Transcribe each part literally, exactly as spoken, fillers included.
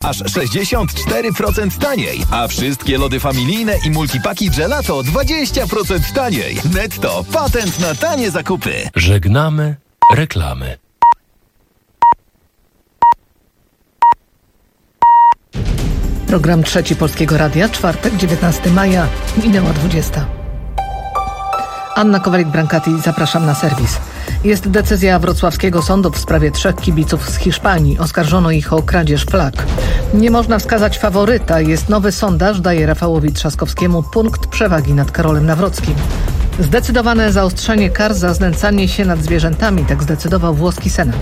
aż sześćdziesiąt cztery procent taniej, a wszystkie lody familijne i multipaki gelato dwadzieścia procent taniej. Netto, patent na tanie zakupy. Żegnamy reklamy. Program Trzeci Polskiego Radia, czwartek, dziewiętnastego maja, minęła dwudziesta. Anna Kowalik-Brankati, zapraszam na serwis. Jest decyzja wrocławskiego sądu w sprawie trzech kibiców z Hiszpanii. Oskarżono ich o kradzież flag. Nie można wskazać faworyta. Jest nowy sondaż, daje Rafałowi Trzaskowskiemu punkt przewagi nad Karolem Nawrockim. Zdecydowane zaostrzenie kar za znęcanie się nad zwierzętami, tak zdecydował włoski Senat.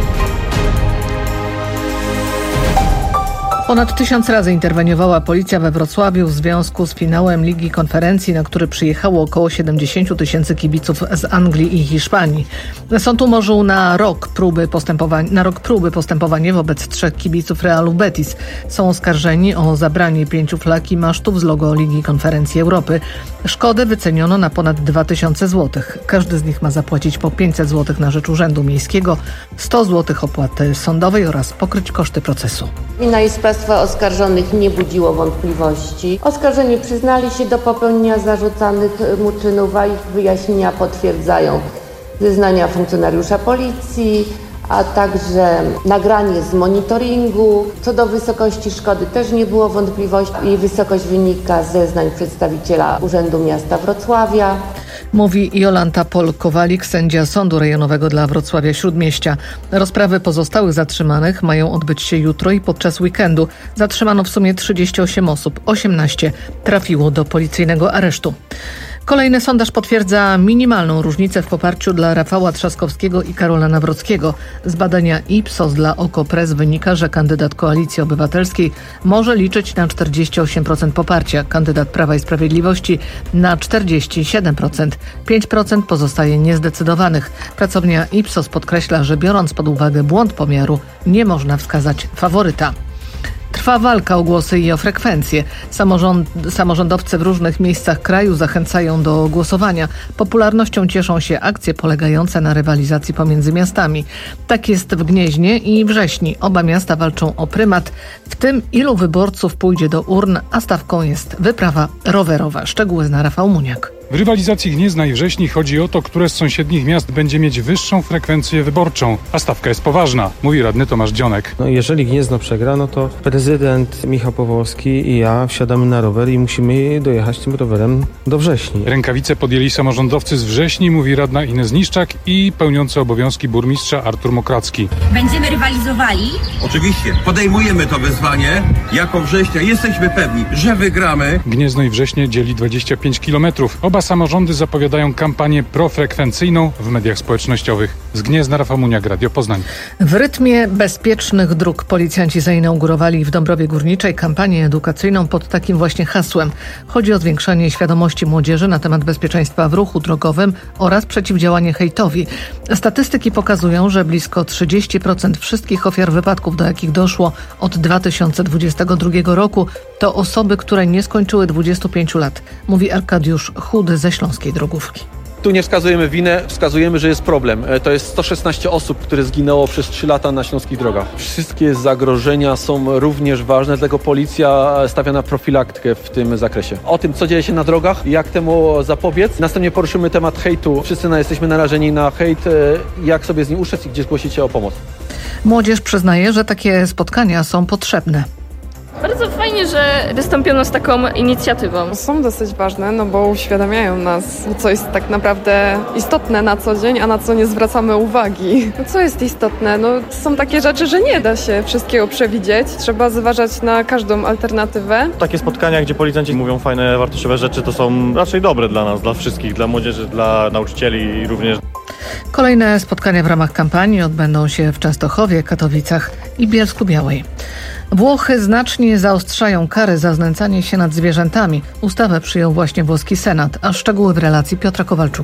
Ponad tysiąc razy interweniowała policja we Wrocławiu w związku z finałem Ligi Konferencji, na który przyjechało około siedemdziesiąt tysięcy kibiców z Anglii i Hiszpanii. Sąd umorzył na rok próby postępowania, na rok próby postępowanie wobec trzech kibiców Realu Betis. Są oskarżeni o zabranie pięciu flag i masztów z logo Ligi Konferencji Europy. Szkodę wyceniono na ponad dwa tysiące złotych. Każdy z nich ma zapłacić po pięćset złotych na rzecz Urzędu Miejskiego, sto złotych opłaty sądowej oraz pokryć koszty procesu. Wina i sprawstwa oskarżonych nie budziło wątpliwości. Oskarżeni przyznali się do popełnienia zarzucanych mu czynów, a ich wyjaśnienia potwierdzają zeznania funkcjonariusza policji, a także nagranie z monitoringu. Co do wysokości szkody też nie było wątpliwości. Jej wysokość wynika z zeznań przedstawiciela Urzędu Miasta Wrocławia. Mówi Jolanta Pol-Kowalik, sędzia Sądu Rejonowego dla Wrocławia Śródmieścia. Rozprawy pozostałych zatrzymanych mają odbyć się jutro i podczas weekendu. Zatrzymano w sumie trzydzieści osiem osób, osiemnaście trafiło do policyjnego aresztu. Kolejny sondaż potwierdza minimalną różnicę w poparciu dla Rafała Trzaskowskiego i Karola Nawrockiego. Z badania Ipsos dla Okopres wynika, że kandydat Koalicji Obywatelskiej może liczyć na czterdzieści osiem procent poparcia, kandydat Prawa i Sprawiedliwości na czterdzieści siedem procent. pięć procent pozostaje niezdecydowanych. Pracownia Ipsos podkreśla, że biorąc pod uwagę błąd pomiaru, nie można wskazać faworyta. Trwa walka o głosy i o frekwencje. Samorząd, samorządowcy w różnych miejscach kraju zachęcają do głosowania. Popularnością cieszą się akcje polegające na rywalizacji pomiędzy miastami. Tak jest w Gnieźnie i Wrześni. Oba miasta walczą o prymat. W tym ilu wyborców pójdzie do urn, a stawką jest wyprawa rowerowa. Szczegóły zna Rafał Muniak. W rywalizacji Gniezna i Wrześni chodzi o to, które z sąsiednich miast będzie mieć wyższą frekwencję wyborczą, a stawka jest poważna, mówi radny Tomasz Dzionek. No, jeżeli Gniezno przegra, no to prezydent Michał Powązki i ja wsiadamy na rower i musimy dojechać tym rowerem do Wrześni. Rękawice podjęli samorządowcy z Wrześni, mówi radna Ines Niszczak i pełniący obowiązki burmistrza Artur Mokracki. Będziemy rywalizowali? Oczywiście, podejmujemy to wyzwanie. Jako Września jesteśmy pewni, że wygramy. Gniezno i Wrześnie dzieli dwadzieścia pięć kilometrów. Oba samorządy zapowiadają kampanię profrekwencyjną w mediach społecznościowych. Z Gniezna Rafał Muniak, Radio Poznań. W rytmie bezpiecznych dróg policjanci zainaugurowali w Dąbrowie Górniczej kampanię edukacyjną pod takim właśnie hasłem. Chodzi o zwiększanie świadomości młodzieży na temat bezpieczeństwa w ruchu drogowym oraz przeciwdziałanie hejtowi. Statystyki pokazują, że blisko trzydzieści procent wszystkich ofiar wypadków, do jakich doszło od dwa tysiące dwudziestego drugiego roku, to osoby, które nie skończyły dwudziestu pięciu lat, mówi Arkadiusz Chudy ze Śląskiej Drogówki. Tu nie wskazujemy winę, wskazujemy, że jest problem. To jest sto szesnaście osób, które zginęło przez trzy lata na śląskich drogach. Wszystkie zagrożenia są również ważne, dlatego policja stawia na profilaktykę w tym zakresie. O tym, co dzieje się na drogach, jak temu zapobiec. Następnie poruszymy temat hejtu. Wszyscy jesteśmy narażeni na hejt, jak sobie z nim uszec i gdzie zgłosić się o pomoc. Młodzież przyznaje, że takie spotkania są potrzebne. Bardzo fajnie, że wystąpiono z taką inicjatywą. Są dosyć ważne, no bo uświadamiają nas, co jest tak naprawdę istotne na co dzień, a na co nie zwracamy uwagi. No co jest istotne? No są takie rzeczy, że nie da się wszystkiego przewidzieć. Trzeba zważać na każdą alternatywę. Takie spotkania, gdzie policjanci mówią fajne, wartościowe rzeczy, to są raczej dobre dla nas, dla wszystkich, dla młodzieży, dla nauczycieli również. Kolejne spotkania w ramach kampanii odbędą się w Częstochowie, Katowicach i Bielsku-Białej. Włochy znacznie zaostrzają kary za znęcanie się nad zwierzętami. Ustawę przyjął właśnie włoski Senat, a szczegóły w relacji Piotra Kowalczuka.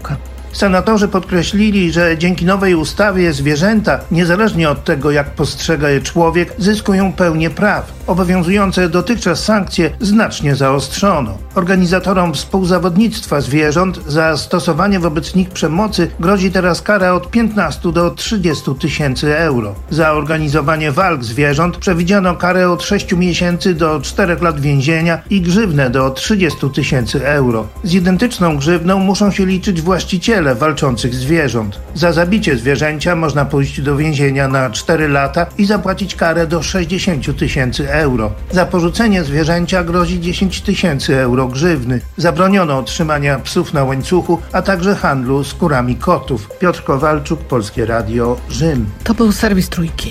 Senatorzy podkreślili, że dzięki nowej ustawie zwierzęta, niezależnie od tego, jak postrzega je człowiek, zyskują pełnię praw. Obowiązujące dotychczas sankcje znacznie zaostrzono. Organizatorom współzawodnictwa zwierząt za stosowanie wobec nich przemocy grozi teraz kara od piętnastu do trzydziestu tysięcy euro. Za organizowanie walk zwierząt przewidziano karę od sześciu miesięcy do czterech lat więzienia i grzywnę do trzydziestu tysięcy euro. Z identyczną grzywną muszą się liczyć właściciele walczących zwierząt. Za zabicie zwierzęcia można pójść do więzienia na cztery lata i zapłacić karę do sześćdziesięciu tysięcy euro. Za porzucenie zwierzęcia grozi dziesięć tysięcy euro grzywny. Zabroniono trzymania psów na łańcuchu, a także handlu skórami kotów. Piotr Kowalczuk, Polskie Radio, Rzym. To był serwis Trójki.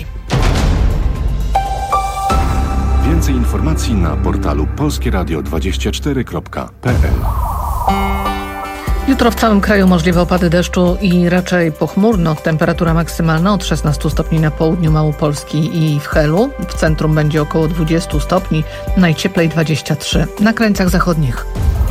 Więcej informacji na portalu polskieradio dwadzieścia cztery kropka p l. Jutro w całym kraju możliwe opady deszczu i raczej pochmurno. Temperatura maksymalna od szesnastu stopni na południu Małopolski i w Helu. W centrum będzie około dwudziestu stopni, najcieplej dwadzieścia trzy. Na krańcach zachodnich.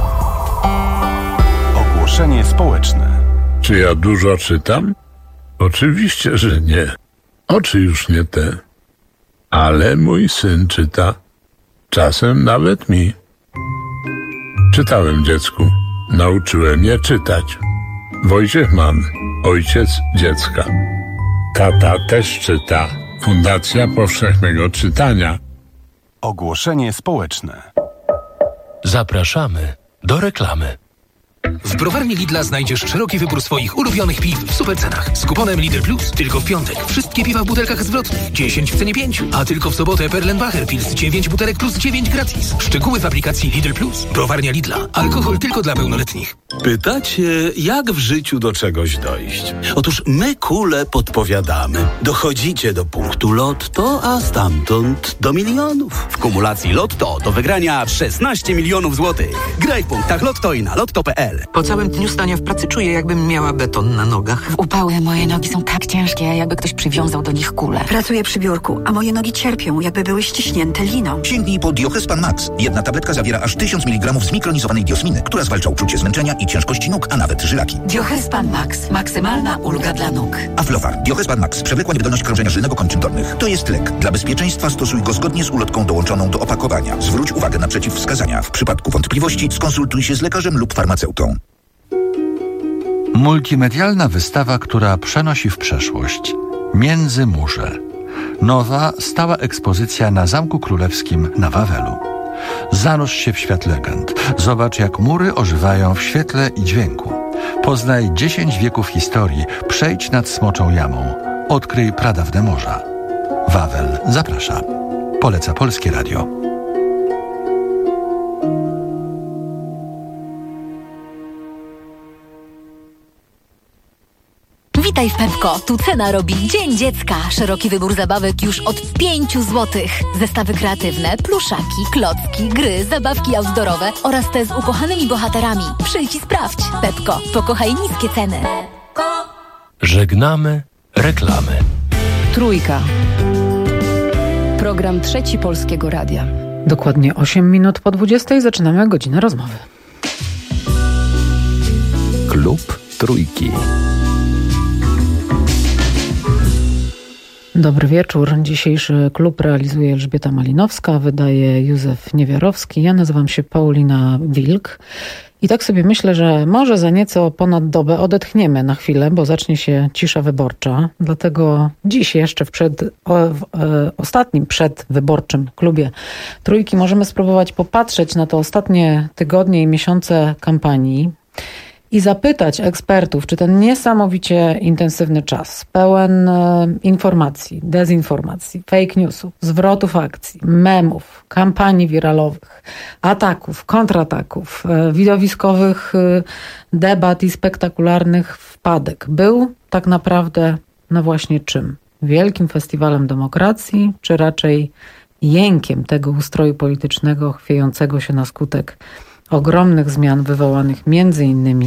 Ogłoszenie społeczne. Czy ja dużo czytam? Oczywiście, że nie. Oczy już nie te. Ale mój syn czyta. Czasem nawet mi. Czytałem dziecku. Nauczyłem je czytać. Wojciech Mann, ojciec dziecka. Tata też czyta. Fundacja Powszechnego Czytania. Ogłoszenie społeczne. Zapraszamy do reklamy. W browarni Lidla znajdziesz szeroki wybór swoich ulubionych piw w super cenach. Z kuponem Lidl Plus tylko w piątek wszystkie piwa w butelkach zwrotnych dziesięć w cenie pięć, a tylko w sobotę Perlenbacher Pils dziewięć butelek plus dziewięć gratis. Szczegóły w aplikacji Lidl Plus. Browarnia Lidla. Alkohol tylko dla pełnoletnich. Pytacie, jak w życiu do czegoś dojść? Otóż my kule podpowiadamy. Dochodzicie do punktu Lotto, a stamtąd do milionów. W kumulacji Lotto do wygrania szesnaście milionów złotych. Graj w punktach Lotto i na lotto kropka p l. Po całym dniu stania w pracy czuję, jakbym miała beton na nogach. W upały moje nogi są tak ciężkie, jakby ktoś przywiązał do nich kulę. Pracuję przy biurku, a moje nogi cierpią, jakby były ściśnięte liną. Sięgnij po Diochespan Max. Jedna tabletka zawiera aż tysiąc miligramów zmikronizowanej diosminy, która zwalcza uczucie zmęczenia i ciężkości nóg, a nawet żylaki. Diochespan Max. Maksymalna ulga dla nóg. Aflofar. Diochespan Max. Przewlekła niewydolność krążenia żylnego kończyn dolnych. To jest lek. Dla bezpieczeństwa stosuj go zgodnie z ulotką dołączoną do opakowania. Zwróć uwagę na przeciwwskazania. W przypadku wątpliwości skonsultuj się z lekarzem lub farmaceutą. Multimedialna wystawa, która przenosi w przeszłość. Międzymurze. Nowa, stała ekspozycja na Zamku Królewskim na Wawelu. Zanurz się w świat legend. Zobacz, jak mury ożywają w świetle i dźwięku. Poznaj dziesięć wieków historii. Przejdź nad Smoczą Jamą. Odkryj pradawne morza. Wawel zaprasza. Poleca Polskie Radio. Witaj w Pepko. Tu cena robi Dzień Dziecka. Szeroki wybór zabawek już od pięciu złotych. Zestawy kreatywne, pluszaki, klocki, gry, zabawki outdoorowe oraz te z ukochanymi bohaterami. Przyjdź i sprawdź. Pepko. Pokochaj niskie ceny. Żegnamy reklamy. Trójka. Program Trzeci Polskiego Radia. Dokładnie osiem minut po dwudziestej zaczynamy godzinę rozmowy. Klub Trójki. Dobry wieczór. Dzisiejszy klub realizuje Elżbieta Malinowska, wydaje Józef Niewiarowski. Ja nazywam się Paulina Wilk. I tak sobie myślę, że może za nieco ponad dobę odetchniemy na chwilę, bo zacznie się cisza wyborcza. Dlatego dziś jeszcze w, przed, w e, ostatnim przedwyborczym klubie Trójki możemy spróbować popatrzeć na te ostatnie tygodnie i miesiące kampanii i zapytać ekspertów, czy ten niesamowicie intensywny czas, pełen e, informacji, dezinformacji, fake newsów, zwrotów akcji, memów, kampanii wiralowych, ataków, kontrataków, e, widowiskowych e, debat i spektakularnych wpadek był tak naprawdę no właśnie czym? Wielkim festiwalem demokracji, czy raczej jękiem tego ustroju politycznego chwiejącego się na skutek ogromnych zmian wywołanych między innymi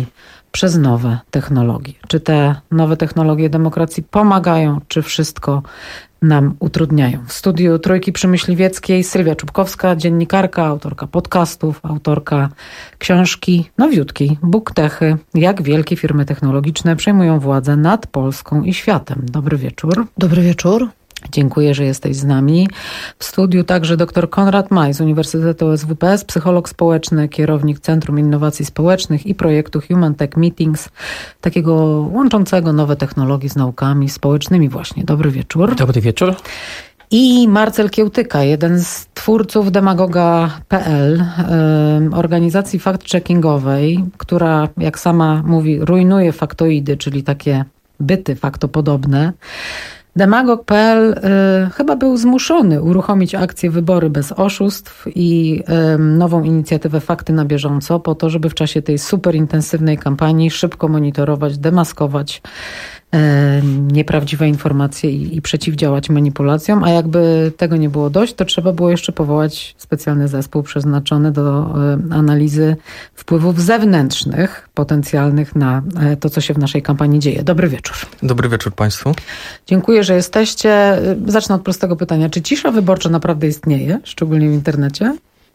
przez nowe technologie. Czy te nowe technologie demokracji pomagają, czy wszystko nam utrudniają? W studiu Trójki przy Myśliwieckiej Sylwia Czubkowska, dziennikarka, autorka podcastów, autorka książki nowiutkiej Booktechy. Jak wielkie firmy technologiczne przejmują władzę nad Polską i światem. Dobry wieczór. Dobry wieczór. Dziękuję, że jesteś z nami. W studiu także dr Konrad Maj z Uniwersytetu S W P S, psycholog społeczny, kierownik Centrum Innowacji Społecznych i projektu Human Tech Meetings, takiego łączącego nowe technologie z naukami społecznymi właśnie. Dobry wieczór. Dobry wieczór. I Marcel Kiełtyka, jeden z twórców demagoga kropka p l, organizacji fact-checkingowej, która, jak sama mówi, rujnuje faktoidy, czyli takie byty faktopodobne. Demagog kropka p l y, chyba był zmuszony uruchomić akcję Wybory bez oszustw i y, nową inicjatywę Fakty na bieżąco po to, żeby w czasie tej super intensywnej kampanii szybko monitorować, demaskować y, nieprawdziwe informacje i, i przeciwdziałać manipulacjom, a jakby tego nie było dość, to trzeba było jeszcze powołać specjalny zespół przeznaczony do y, analizy wpływów zewnętrznych, potencjalnych na y, to, co się w naszej kampanii dzieje. Dobry wieczór. Dobry wieczór Państwu. Dziękuję, że jesteście. Zacznę od prostego pytania. Czy cisza wyborcza naprawdę istnieje, szczególnie w internecie?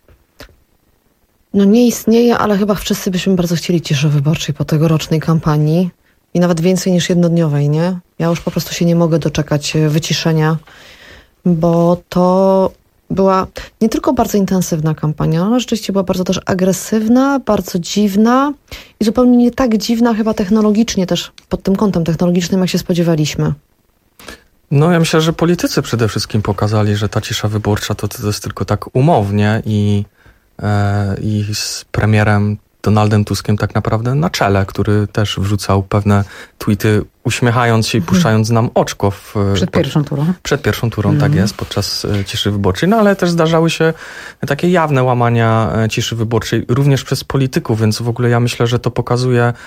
No nie istnieje, ale chyba wszyscy byśmy bardzo chcieli ciszy wyborczej po tegorocznej kampanii i nawet więcej niż jednodniowej, nie? Ja już po prostu się nie mogę doczekać wyciszenia, bo to była nie tylko bardzo intensywna kampania, ale rzeczywiście była bardzo też agresywna, bardzo dziwna i zupełnie nie tak dziwna chyba technologicznie też, pod tym kątem technologicznym, jak się spodziewaliśmy. No ja myślę, że politycy przede wszystkim pokazali, że ta cisza wyborcza to, to jest tylko tak umownie i, e, i z premierem Donaldem Tuskiem tak naprawdę na czele, który też wrzucał pewne tweety, uśmiechając się i puszczając nam oczko. W, przed pod, pierwszą turą. Przed pierwszą turą, Mhm. tak jest, podczas e, ciszy wyborczej. No ale też zdarzały się takie jawne łamania e, ciszy wyborczej, również przez polityków, więc w ogóle ja myślę, że to pokazuje e,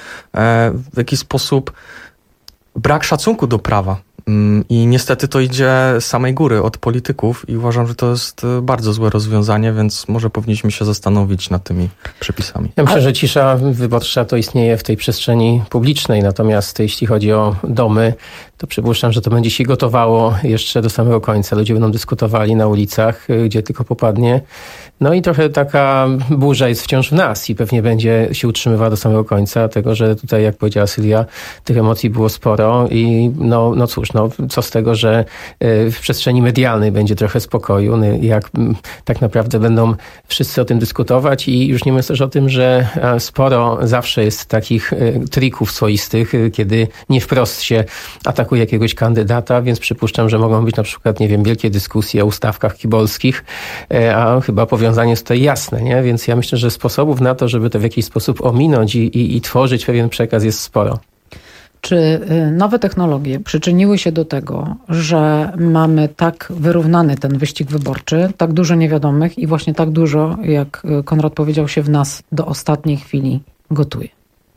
w jakiś sposób brak szacunku do prawa. I niestety to idzie z samej góry od polityków i uważam, że to jest bardzo złe rozwiązanie, więc może powinniśmy się zastanowić nad tymi przepisami. Ja myślę, że cisza wyborcza to istnieje w tej przestrzeni publicznej, natomiast jeśli chodzi o domy, to przypuszczam, że to będzie się gotowało jeszcze do samego końca. Ludzie będą dyskutowali na ulicach, gdzie tylko popadnie. No i trochę taka burza jest wciąż w nas i pewnie będzie się utrzymywała do samego końca, tego, że tutaj, jak powiedziała Sylwia, tych emocji było sporo i no, no cóż, no co z tego, że w przestrzeni medialnej będzie trochę spokoju, jak tak naprawdę będą wszyscy o tym dyskutować i już nie myślę też o tym, że sporo zawsze jest takich trików swoistych, kiedy nie wprost się atakuje jakiegoś kandydata, więc przypuszczam, że mogą być na przykład, nie wiem, wielkie dyskusje o ustawkach kibolskich, a chyba powiązanie jest tutaj jasne, nie? Więc ja myślę, że sposobów na to, żeby to w jakiś sposób ominąć i, i, i tworzyć pewien przekaz jest sporo. Czy nowe technologie przyczyniły się do tego, że mamy tak wyrównany ten wyścig wyborczy, tak dużo niewiadomych i właśnie tak dużo, jak Konrad powiedział, się w nas do ostatniej chwili gotuje?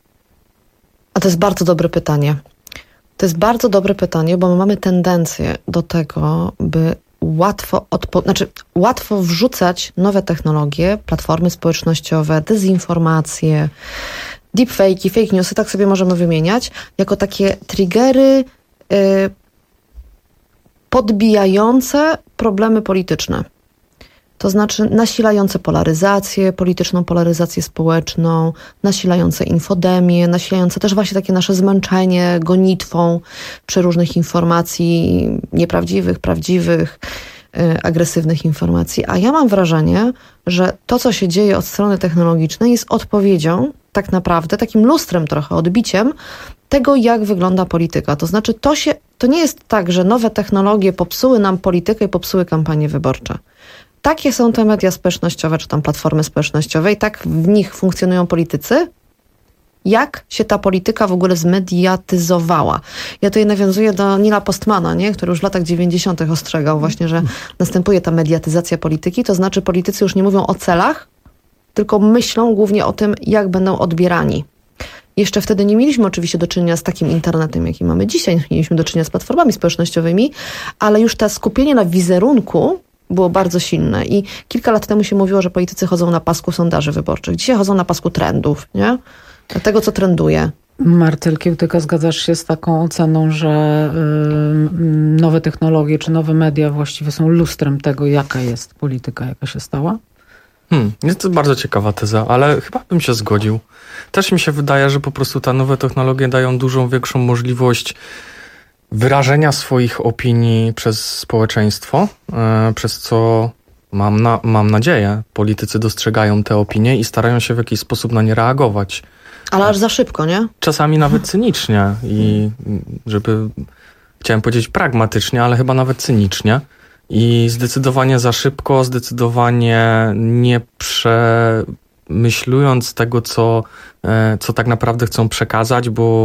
A to jest bardzo dobre pytanie. To jest bardzo dobre pytanie, bo my mamy tendencję do tego, by łatwo, odpo- znaczy, łatwo wrzucać nowe technologie, platformy społecznościowe, dezinformacje, deepfake'i, fake newsy, tak sobie możemy wymieniać, jako takie triggery y, podbijające problemy polityczne. To znaczy nasilające polaryzację, polityczną polaryzację społeczną, nasilające infodemię, nasilające też właśnie takie nasze zmęczenie gonitwą przeróżnych informacji nieprawdziwych, prawdziwych, yy, agresywnych informacji. A ja mam wrażenie, że to, co się dzieje od strony technologicznej, jest odpowiedzią tak naprawdę, takim lustrem trochę, odbiciem tego, jak wygląda polityka. To znaczy to, się, to nie jest tak, że nowe technologie popsuły nam politykę i popsuły kampanie wyborcze. Takie są te media społecznościowe, czy tam platformy społecznościowe i tak w nich funkcjonują politycy, jak się ta polityka w ogóle zmediatyzowała. Ja tutaj nawiązuję do Nila Postmana, nie? Który już w latach dziewięćdziesiątych ostrzegał właśnie, że następuje ta mediatyzacja polityki, to znaczy politycy już nie mówią o celach, tylko myślą głównie o tym, jak będą odbierani. Jeszcze wtedy nie mieliśmy oczywiście do czynienia z takim internetem, jaki mamy dzisiaj. Nie mieliśmy do czynienia z platformami społecznościowymi, ale już to skupienie na wizerunku było bardzo silne i kilka lat temu się mówiło, że politycy chodzą na pasku sondaży wyborczych. Dzisiaj chodzą na pasku trendów, nie? Tego, co trenduje. Marcel Kiełtyka, zgadzasz się z taką oceną, że y, nowe technologie czy nowe media właściwie są lustrem tego, jaka jest polityka, jaka się stała? Hmm, jest to bardzo ciekawa teza, ale chyba bym się zgodził. Też mi się wydaje, że po prostu te nowe technologie dają dużą, większą możliwość wyrażenia swoich opinii przez społeczeństwo, y, przez co mam, na, mam nadzieję, politycy dostrzegają te opinie i starają się w jakiś sposób na nie reagować. Ale aż za szybko, nie? Czasami nawet cynicznie i żeby, chciałem powiedzieć pragmatycznie, ale chyba nawet cynicznie. I zdecydowanie za szybko, zdecydowanie nie przemyślując tego, co, co tak naprawdę chcą przekazać, bo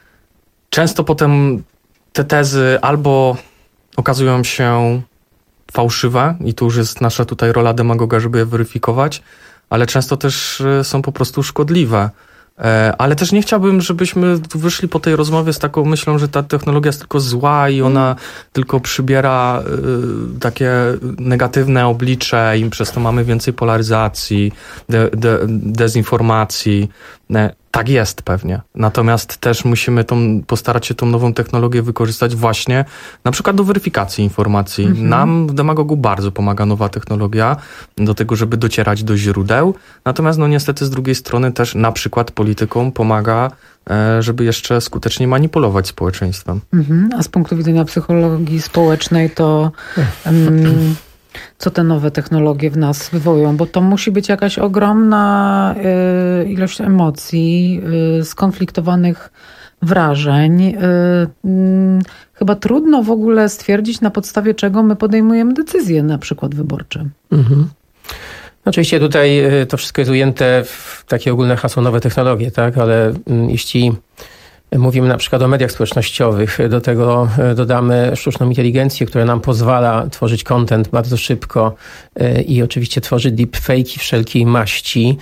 często potem te tezy albo okazują się fałszywe i tu już jest nasza tutaj rola demagoga, żeby je weryfikować, ale często też są po prostu szkodliwe. Ale też nie chciałbym, żebyśmy wyszli po tej rozmowie z taką myślą, że ta technologia jest tylko zła i ona mm. tylko przybiera y, takie negatywne oblicze i przez to mamy więcej polaryzacji, de, de, dezinformacji. Tak jest pewnie. Natomiast też musimy tą, postarać się tą nową technologię wykorzystać właśnie na przykład do weryfikacji informacji. Mhm. Nam w Demagogu bardzo pomaga nowa technologia do tego, żeby docierać do źródeł. Natomiast no niestety z drugiej strony też na przykład politykom pomaga, żeby jeszcze skutecznie manipulować społeczeństwem. Mhm. A z punktu widzenia psychologii społecznej to... Um, co te nowe technologie w nas wywołują, bo to musi być jakaś ogromna y, ilość emocji, y, skonfliktowanych wrażeń. Y, y, chyba trudno w ogóle stwierdzić, na podstawie czego my podejmujemy decyzje, na przykład wyborcze. Mhm. Oczywiście tutaj to wszystko jest ujęte w takie ogólne hasło nowe technologie, tak? Ale y, jeśli mówimy na przykład o mediach społecznościowych, do tego dodamy sztuczną inteligencję, która nam pozwala tworzyć content bardzo szybko i oczywiście tworzyć deepfake'i wszelkiej maści.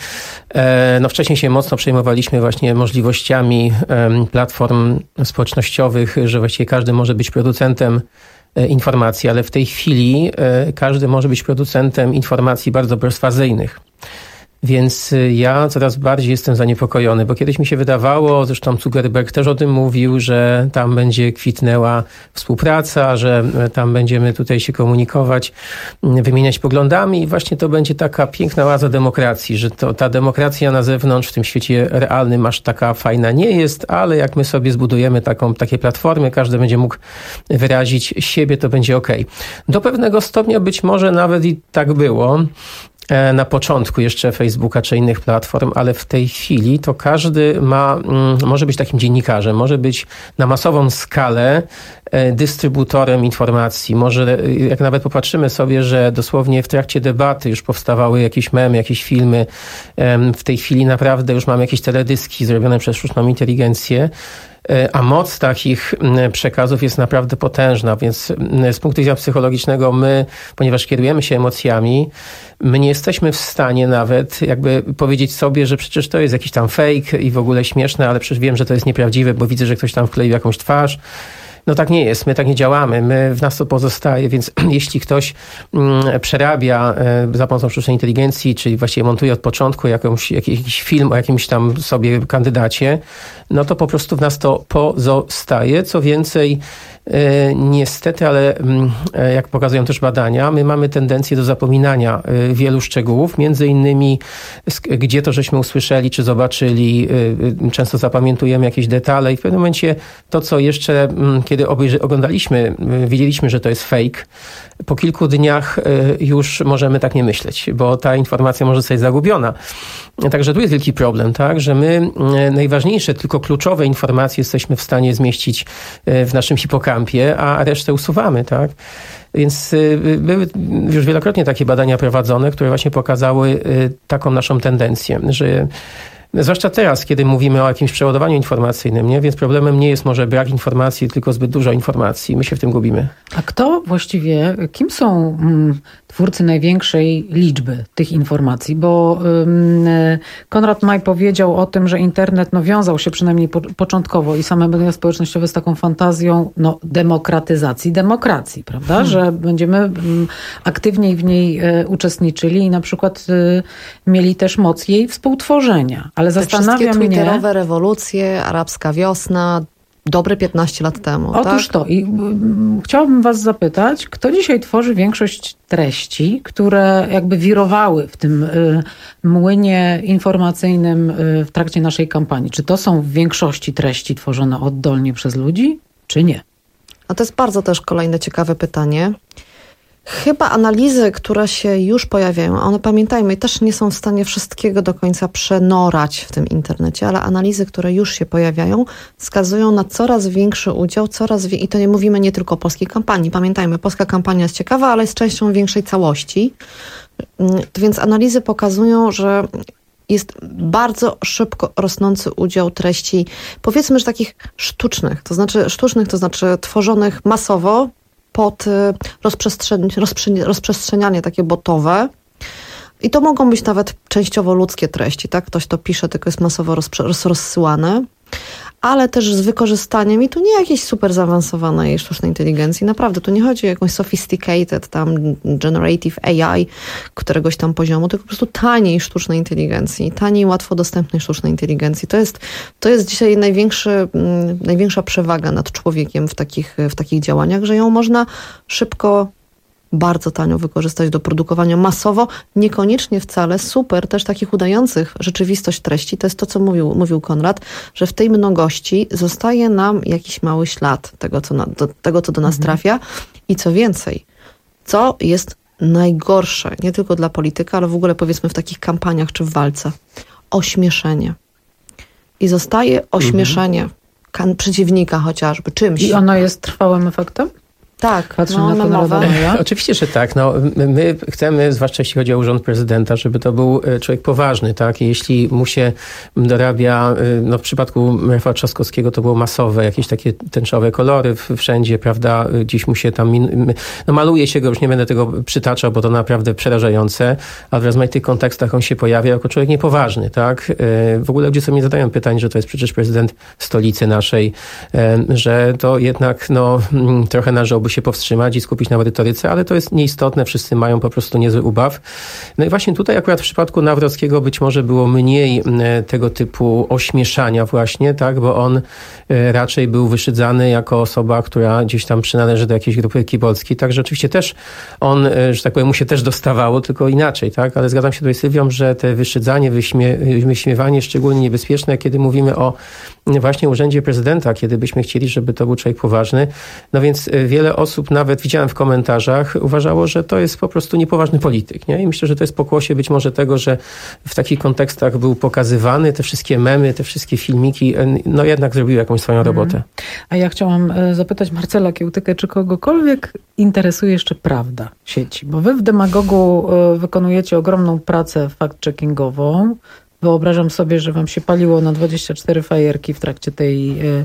No wcześniej się mocno przejmowaliśmy właśnie możliwościami platform społecznościowych, że właściwie każdy może być producentem informacji, ale w tej chwili każdy może być producentem informacji bardzo perswazyjnych. Więc ja coraz bardziej jestem zaniepokojony, bo kiedyś mi się wydawało, zresztą Zuckerberg też o tym mówił, że tam będzie kwitnęła współpraca, że tam będziemy tutaj się komunikować, wymieniać poglądami i właśnie to będzie taka piękna oaza demokracji, że to, ta demokracja na zewnątrz w tym świecie realnym aż taka fajna nie jest, ale jak my sobie zbudujemy taką, takie platformy, każdy będzie mógł wyrazić siebie, to będzie okej. Do pewnego stopnia być może nawet i tak było, na początku jeszcze Facebooka czy innych platform, ale w tej chwili to każdy ma, może być takim dziennikarzem, może być na masową skalę dystrybutorem informacji. Może jak nawet popatrzymy sobie, że dosłownie w trakcie debaty już powstawały jakieś memy, jakieś filmy. W tej chwili naprawdę już mamy jakieś teledyski zrobione przez sztuczną inteligencję. A moc takich przekazów jest naprawdę potężna, więc z punktu widzenia psychologicznego my, ponieważ kierujemy się emocjami, my nie jesteśmy w stanie nawet jakby powiedzieć sobie, że przecież to jest jakiś tam fake i w ogóle śmieszne, ale przecież wiem, że to jest nieprawdziwe, bo widzę, że ktoś tam wkleił jakąś twarz. No tak nie jest, my tak nie działamy, my, w nas to pozostaje, więc jeśli ktoś mm, przerabia y, za pomocą sztucznej inteligencji, czyli właściwie montuje od początku jakąś, jakiś film o jakimś tam sobie kandydacie, no to po prostu w nas to pozostaje. Co więcej, y, niestety, ale y, jak pokazują też badania, my mamy tendencję do zapominania y, wielu szczegółów, między innymi y, gdzie to żeśmy usłyszeli, czy zobaczyli, y, y, często zapamiętujemy jakieś detale i w pewnym momencie to, co jeszcze y, kiedy Kiedy obejrzy, oglądaliśmy, wiedzieliśmy, że to jest fake, po kilku dniach już możemy tak nie myśleć, bo ta informacja może zostać zagubiona. Także tu jest wielki problem, tak, że my najważniejsze, tylko kluczowe informacje jesteśmy w stanie zmieścić w naszym hipokampie, a resztę usuwamy, tak. Więc były już wielokrotnie takie badania prowadzone, które właśnie pokazały taką naszą tendencję, że zwłaszcza teraz, kiedy mówimy o jakimś przeładowaniu informacyjnym, nie? Więc problemem nie jest może brak informacji, tylko zbyt dużo informacji. My się w tym gubimy. A kto właściwie, kim są twórcy największej liczby tych informacji, bo y, Konrad Maj powiedział o tym, że internet no, wiązał się przynajmniej po, początkowo i same media społecznościowe z taką fantazją no, demokratyzacji demokracji, prawda? Hmm. Że będziemy y, aktywniej w niej y, uczestniczyli i na przykład y, mieli też moc jej współtworzenia. Ale Te zastanawiam wszystkie mnie... twitterowe rewolucje, arabska wiosna, dobre piętnaście lat temu. Otóż tak? to. I y, chciałabym was zapytać, kto dzisiaj tworzy większość treści, które jakby wirowały w tym y, młynie informacyjnym y, w trakcie naszej kampanii? Czy to są w większości treści tworzone oddolnie przez ludzi, czy nie? A to jest bardzo też kolejne ciekawe pytanie. Chyba analizy, które się już pojawiają, one pamiętajmy, też nie są w stanie wszystkiego do końca przenorać w tym internecie, ale analizy, które już się pojawiają, wskazują na coraz większy udział, coraz wie- i to nie mówimy nie tylko o polskiej kampanii. Pamiętajmy, polska kampania jest ciekawa, ale jest częścią większej całości. Więc analizy pokazują, że jest bardzo szybko rosnący udział treści, powiedzmy, że takich sztucznych, to znaczy sztucznych, to znaczy tworzonych masowo, pod rozprzestrzeń, rozprze- rozprzestrzenianie takie botowe. I to mogą być nawet częściowo ludzkie treści, tak? Ktoś to pisze, tylko jest masowo rozprze- roz- rozsyłane. Ale też z wykorzystaniem, i tu nie jakiejś super zaawansowanej sztucznej inteligencji, naprawdę, tu nie chodzi o jakąś sophisticated tam generative A I któregoś tam poziomu, tylko po prostu taniej sztucznej inteligencji, taniej, łatwo dostępnej sztucznej inteligencji. To jest, to jest dzisiaj największy, największa przewaga nad człowiekiem w takich, w takich działaniach, że ją można szybko, bardzo tanio wykorzystać do produkowania masowo, niekoniecznie wcale super też takich udających rzeczywistość treści. To jest to, co mówił, mówił Konrad, że w tej mnogości zostaje nam jakiś mały ślad tego, co, na, do, tego, co do nas mhm. trafia. I co więcej, co jest najgorsze, nie tylko dla polityka, ale w ogóle powiedzmy w takich kampaniach czy w walce, ośmieszenie. I zostaje ośmieszenie mhm. kan- przeciwnika chociażby czymś. I ono jest trwałym efektem? Tak, patrzę no, na Konrada Maja. Oczywiście, że tak. No, my chcemy, zwłaszcza jeśli chodzi o urząd prezydenta, żeby to był człowiek poważny, tak? I jeśli mu się dorabia, no w przypadku Rafała Trzaskowskiego to było masowe, jakieś takie tęczowe kolory wszędzie, prawda? Dziś mu się tam, no maluje się go, już nie będę tego przytaczał, bo to naprawdę przerażające, a w rozmaitych kontekstach on się pojawia jako człowiek niepoważny, tak? W ogóle ludzie sobie nie zadają pytań, że to jest przecież prezydent stolicy naszej, że to jednak, no, trochę należałoby się powstrzymać i skupić na merytoryce, ale to jest nieistotne, wszyscy mają po prostu niezły ubaw. No i właśnie tutaj akurat w przypadku Nawrockiego być może było mniej tego typu ośmieszania właśnie, tak, bo on raczej był wyszydzany jako osoba, która gdzieś tam przynależy do jakiejś grupy kibolskiej, także oczywiście też on, że tak powiem, mu się też dostawało, tylko inaczej, tak, ale zgadzam się tutaj z Sylwią, że te wyszydzanie, wyśmie, wyśmiewanie szczególnie niebezpieczne, kiedy mówimy o właśnie urzędzie prezydenta, kiedy byśmy chcieli, żeby to był człowiek poważny. No więc wiele osób, nawet widziałem w komentarzach, uważało, że to jest po prostu niepoważny polityk. Nie? I myślę, że to jest pokłosie być może tego, że w takich kontekstach był pokazywany, te wszystkie memy, te wszystkie filmiki, no jednak zrobił jakąś swoją robotę. Mm. A ja chciałam zapytać Marcela Kiełtykę, czy kogokolwiek interesuje jeszcze prawda sieci? Bo wy w Demagogu wykonujecie ogromną pracę fact-checkingową. Wyobrażam sobie, że wam się paliło na dwadzieścia cztery fajerki w trakcie tej y,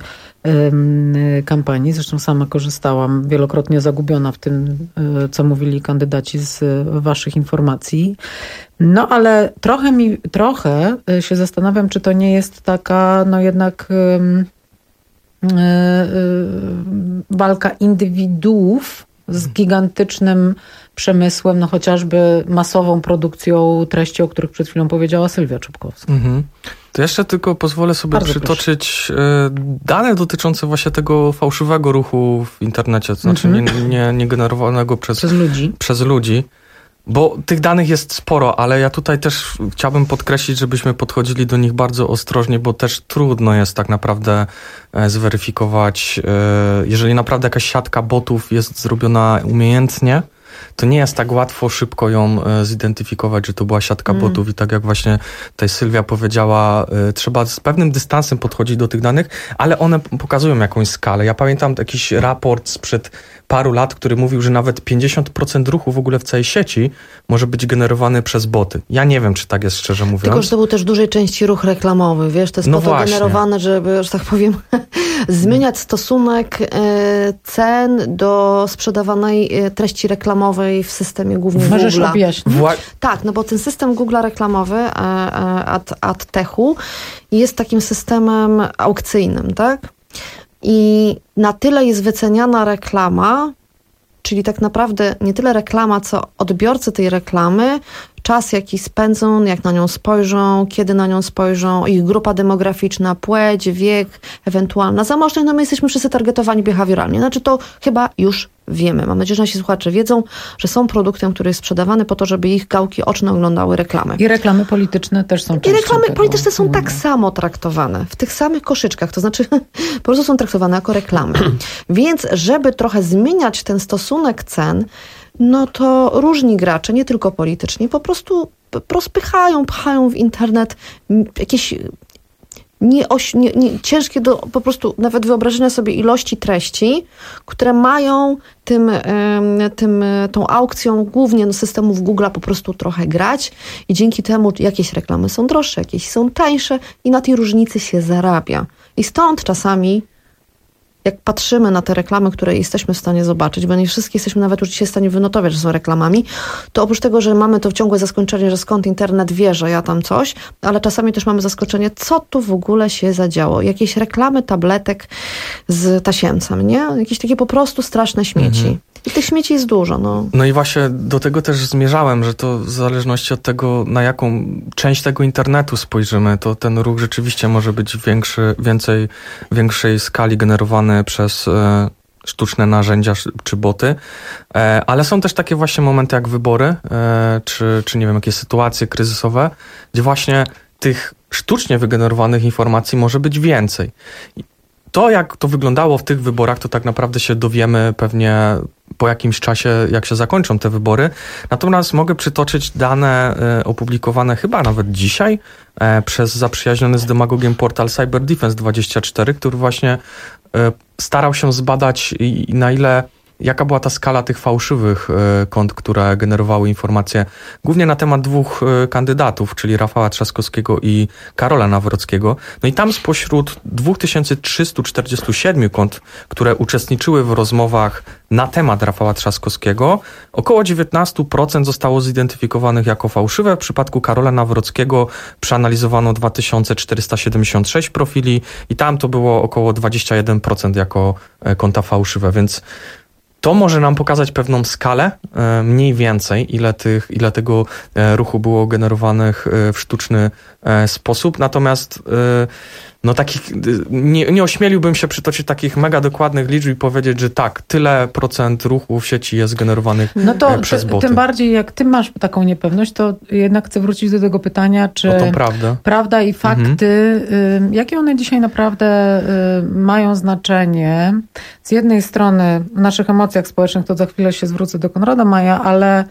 y, kampanii. Zresztą sama korzystałam, wielokrotnie zagubiona w tym, y, co mówili kandydaci z y, waszych informacji. No ale trochę mi, trochę się zastanawiam, czy to nie jest taka, no jednak y, y, y, walka indywiduów z gigantycznym przemysłem, no chociażby masową produkcją treści, o których przed chwilą powiedziała Sylwia Czubkowska. Mhm. To jeszcze tylko pozwolę sobie Bardzo przytoczyć proszę. dane dotyczące właśnie tego fałszywego ruchu w internecie, to znaczy mhm. nie, nie, nie generowanego przez, przez ludzi. przez ludzi. Bo tych danych jest sporo, ale ja tutaj też chciałbym podkreślić, żebyśmy podchodzili do nich bardzo ostrożnie, bo też trudno jest tak naprawdę zweryfikować, jeżeli naprawdę jakaś siatka botów jest zrobiona umiejętnie, to nie jest tak łatwo szybko ją zidentyfikować, że to była siatka mm. botów i tak jak właśnie tutaj Sylwia powiedziała, trzeba z pewnym dystansem podchodzić do tych danych, ale one pokazują jakąś skalę. Ja pamiętam jakiś raport sprzed paru lat, który mówił, że nawet pięćdziesiąt procent ruchu w ogóle w całej sieci może być generowany przez boty. Ja nie wiem, czy tak jest, szczerze mówiąc. Tylko, że to był też w dużej części ruch reklamowy, wiesz, to jest no po to właśnie. generowane, żeby, że tak powiem, zmieniać stosunek e, cen do sprzedawanej e, treści reklamowej w systemie głównie Możesz Google'a. objaśnić? Wła- Tak, no bo ten system Google'a reklamowy, e, e, ad, ad techu, jest takim systemem aukcyjnym, tak? I na tyle jest wyceniana reklama, czyli tak naprawdę nie tyle reklama, co odbiorcy tej reklamy, czas jaki spędzą, jak na nią spojrzą, kiedy na nią spojrzą, ich grupa demograficzna, płeć, wiek, ewentualna zamożność, no my jesteśmy wszyscy targetowani behawioralnie. Znaczy to chyba już wiemy. Mam nadzieję, że nasi słuchacze wiedzą, że są produktem, który jest sprzedawany po to, żeby ich gałki oczne oglądały reklamy. I reklamy polityczne też są częścią I reklamy tego. polityczne są tak samo traktowane, w tych samych koszyczkach, to znaczy po prostu są traktowane jako reklamy. Więc żeby trochę zmieniać ten stosunek cen, no to różni gracze, nie tylko polityczni, po prostu rozpychają, pchają w internet jakieś nie, oś, nie, nie, ciężkie do po prostu nawet wyobrażenia sobie ilości treści, które mają tym, tym, tą aukcją głównie systemów Google'a po prostu trochę grać i dzięki temu jakieś reklamy są droższe, jakieś są tańsze i na tej różnicy się zarabia. I stąd czasami jak patrzymy na te reklamy, które jesteśmy w stanie zobaczyć, bo nie wszystkie jesteśmy nawet już dzisiaj w stanie wynotować, że są reklamami, to oprócz tego, że mamy to ciągłe zaskoczenie, że skąd internet wie, że ja tam coś, ale czasami też mamy zaskoczenie, co tu w ogóle się zadziało. Jakieś reklamy tabletek z tasiemcem, nie? Jakieś takie po prostu straszne śmieci. Mhm. I tych śmieci jest dużo. No. no i właśnie do tego też zmierzałem, że to w zależności od tego, na jaką część tego internetu spojrzymy, to ten ruch rzeczywiście może być większy, więcej, większej skali generowany przez e, sztuczne narzędzia czy boty, e, ale są też takie właśnie momenty jak wybory, e, czy, czy nie wiem, jakieś sytuacje kryzysowe, gdzie właśnie tych sztucznie wygenerowanych informacji może być więcej. To, jak to wyglądało w tych wyborach, to tak naprawdę się dowiemy pewnie po jakimś czasie, jak się zakończą te wybory. Natomiast mogę przytoczyć dane e, opublikowane chyba nawet dzisiaj e, przez zaprzyjaźniony z demagogiem portal Cyber Defense dwadzieścia cztery, który właśnie e, starał się zbadać i, i na ile jaka była ta skala tych fałszywych e, kont, które generowały informacje głównie na temat dwóch e, kandydatów, czyli Rafała Trzaskowskiego i Karola Nawrockiego. No i tam spośród dwa tysiące trzysta czterdzieści siedem kont, które uczestniczyły w rozmowach na temat Rafała Trzaskowskiego, około dziewiętnaście procent zostało zidentyfikowanych jako fałszywe. W przypadku Karola Nawrockiego przeanalizowano dwa tysiące czterysta siedemdziesiąt sześć profili i tam to było około dwadzieścia jeden procent jako e, konta fałszywe, więc to może nam pokazać pewną skalę, mniej więcej, ile, tych, ile tego ruchu było generowanych w sztuczny sposób. Natomiast no takich, nie, nie ośmieliłbym się przytoczyć takich mega dokładnych liczb i powiedzieć, że tak, tyle procent ruchu w sieci jest generowanych no to przez boty. Tym bardziej jak ty masz taką niepewność, to jednak chcę wrócić do tego pytania, czy o tą prawdę. prawda i fakty, mhm. jakie one dzisiaj naprawdę mają znaczenie. Z jednej strony w naszych emocjach społecznych, to za chwilę się zwrócę do Konrada Maja, ale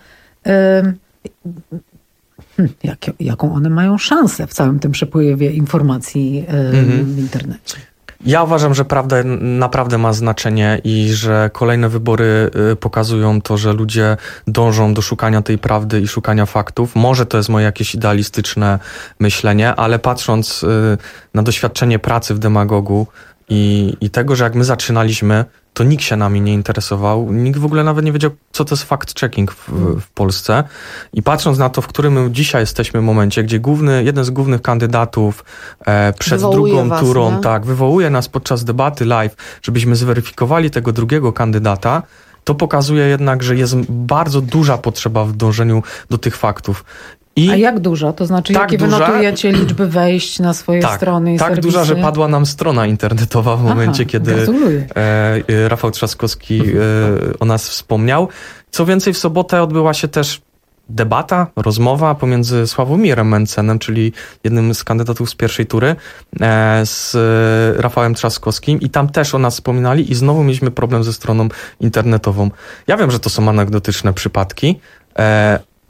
Jak, jaką one mają szansę w całym tym przepływie informacji mhm. w internecie? Ja uważam, że prawda naprawdę ma znaczenie i że kolejne wybory pokazują to, że ludzie dążą do szukania tej prawdy i szukania faktów. Może to jest moje jakieś idealistyczne myślenie, ale patrząc na doświadczenie pracy w Demagogu i, i tego, że jak my zaczynaliśmy, to nikt się nami nie interesował. Nikt w ogóle nawet nie wiedział, co to jest fact-checking w, w Polsce. I patrząc na to, w którym my dzisiaj jesteśmy momencie, gdzie główny, jeden z głównych kandydatów e, przed wywołuje drugą was, turą tak, wywołuje nas podczas debaty live, żebyśmy zweryfikowali tego drugiego kandydata, to pokazuje jednak, że jest bardzo duża potrzeba w dążeniu do tych faktów. I A jak duża? To znaczy, tak jakie duża, wynotujecie liczby wejść na swoje tak, strony i tak serwisy? duża, że padła nam strona internetowa w momencie, Aha, kiedy e, Rafał Trzaskowski e, o nas wspomniał. Co więcej, w sobotę odbyła się też debata, rozmowa pomiędzy Sławomirem Mencenem, czyli jednym z kandydatów z pierwszej tury, e, z Rafałem Trzaskowskim i tam też o nas wspominali i znowu mieliśmy problem ze stroną internetową. Ja wiem, że to są anegdotyczne przypadki, e,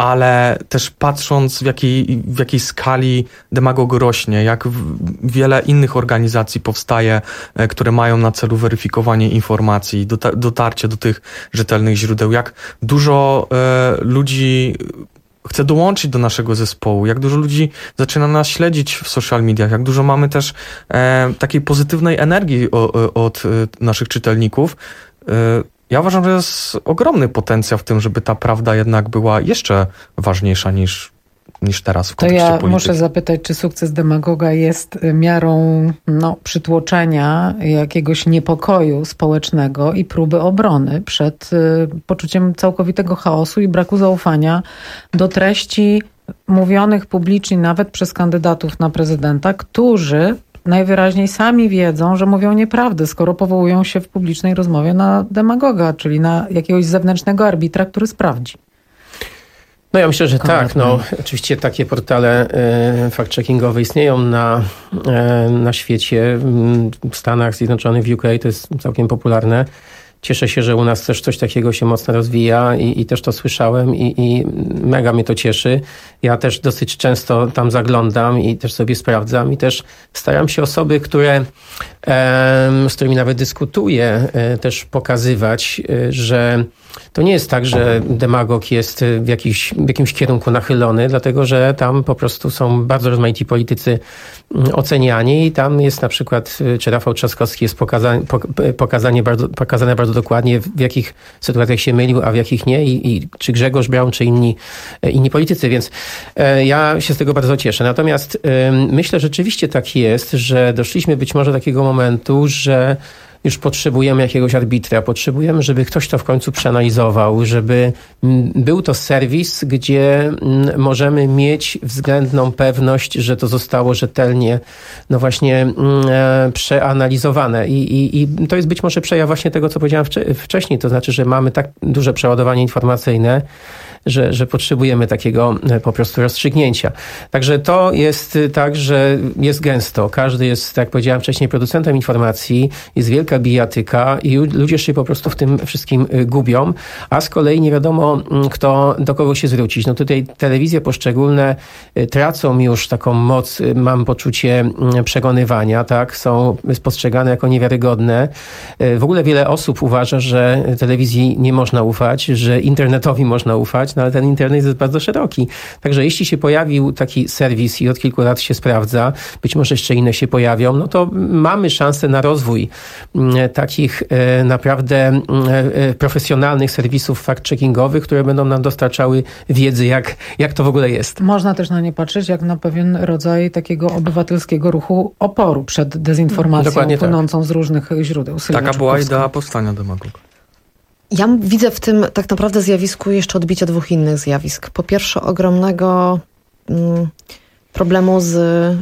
ale też patrząc w jakiej, w jakiej skali demagog rośnie, jak wiele innych organizacji powstaje, które mają na celu weryfikowanie informacji, dotarcie do tych rzetelnych źródeł, jak dużo e, ludzi chce dołączyć do naszego zespołu, jak dużo ludzi zaczyna nas śledzić w social mediach, jak dużo mamy też e, takiej pozytywnej energii o, o, od e, naszych czytelników. E, ja uważam, że jest ogromny potencjał w tym, żeby ta prawda jednak była jeszcze ważniejsza niż niż teraz w kontekście polityki. To ja muszę zapytać, czy sukces demagoga jest miarą no, przytłoczenia jakiegoś niepokoju społecznego i próby obrony przed y, poczuciem całkowitego chaosu i braku zaufania do treści mówionych publicznie nawet przez kandydatów na prezydenta, którzy najwyraźniej sami wiedzą, że mówią nieprawdę, skoro powołują się w publicznej rozmowie na demagoga, czyli na jakiegoś zewnętrznego arbitra, który sprawdzi. No ja myślę, że tak. No, oczywiście takie portale e, fact-checkingowe istnieją na, e, na świecie. W Stanach Zjednoczonych, w U K to jest całkiem popularne. Cieszę się, że u nas też coś takiego się mocno rozwija i, i też to słyszałem i, i mega mnie to cieszy. Ja też dosyć często tam zaglądam i też sobie sprawdzam i też staram się osoby, które, e, z którymi nawet dyskutuję, e, też pokazywać, e, że to nie jest tak, że demagog jest w, jakiś, w jakimś kierunku nachylony, dlatego że tam po prostu są bardzo rozmaici politycy oceniani i tam jest na przykład, czy Rafał Trzaskowski jest pokazany, pokazanie bardzo, pokazane bardzo dokładnie, w jakich sytuacjach się mylił, a w jakich nie i, i czy Grzegorz Braun, czy inni, inni politycy, więc e, ja się z tego bardzo cieszę. Natomiast e, myślę, że rzeczywiście tak jest, że doszliśmy być może do takiego momentu, że już potrzebujemy jakiegoś arbitra, potrzebujemy, żeby ktoś to w końcu przeanalizował, żeby był to serwis, gdzie możemy mieć względną pewność, że to zostało rzetelnie, no właśnie e, przeanalizowane. I, i, I to jest być może przejaw właśnie tego, co powiedziałem wcześniej, to znaczy, że mamy tak duże przeładowanie informacyjne, że, że potrzebujemy takiego po prostu rozstrzygnięcia. Także to jest tak, że jest gęsto. Każdy jest, tak jak powiedziałem wcześniej, producentem informacji, jest wielka bijatyka i ludzie się po prostu w tym wszystkim gubią, a z kolei nie wiadomo, kto, do kogo się zwrócić. No tutaj telewizje poszczególne tracą już taką moc, mam poczucie, przekonywania, tak? Są postrzegane jako niewiarygodne. W ogóle wiele osób uważa, że telewizji nie można ufać, że internetowi można ufać, no ale ten internet jest bardzo szeroki. Także jeśli się pojawił taki serwis i od kilku lat się sprawdza, być może jeszcze inne się pojawią, no to mamy szansę na rozwój takich naprawdę profesjonalnych serwisów fact-checkingowych, które będą nam dostarczały wiedzy, jak, jak to w ogóle jest. Można też na nie patrzeć jak na pewien rodzaj takiego obywatelskiego ruchu oporu przed dezinformacją Dokładnie płynącą tak. z różnych źródeł. Sylwia Taka była Czubkowska. idea powstania demagoga. Ja widzę w tym tak naprawdę zjawisku jeszcze odbicie dwóch innych zjawisk. Po pierwsze ogromnego mm, problemu z,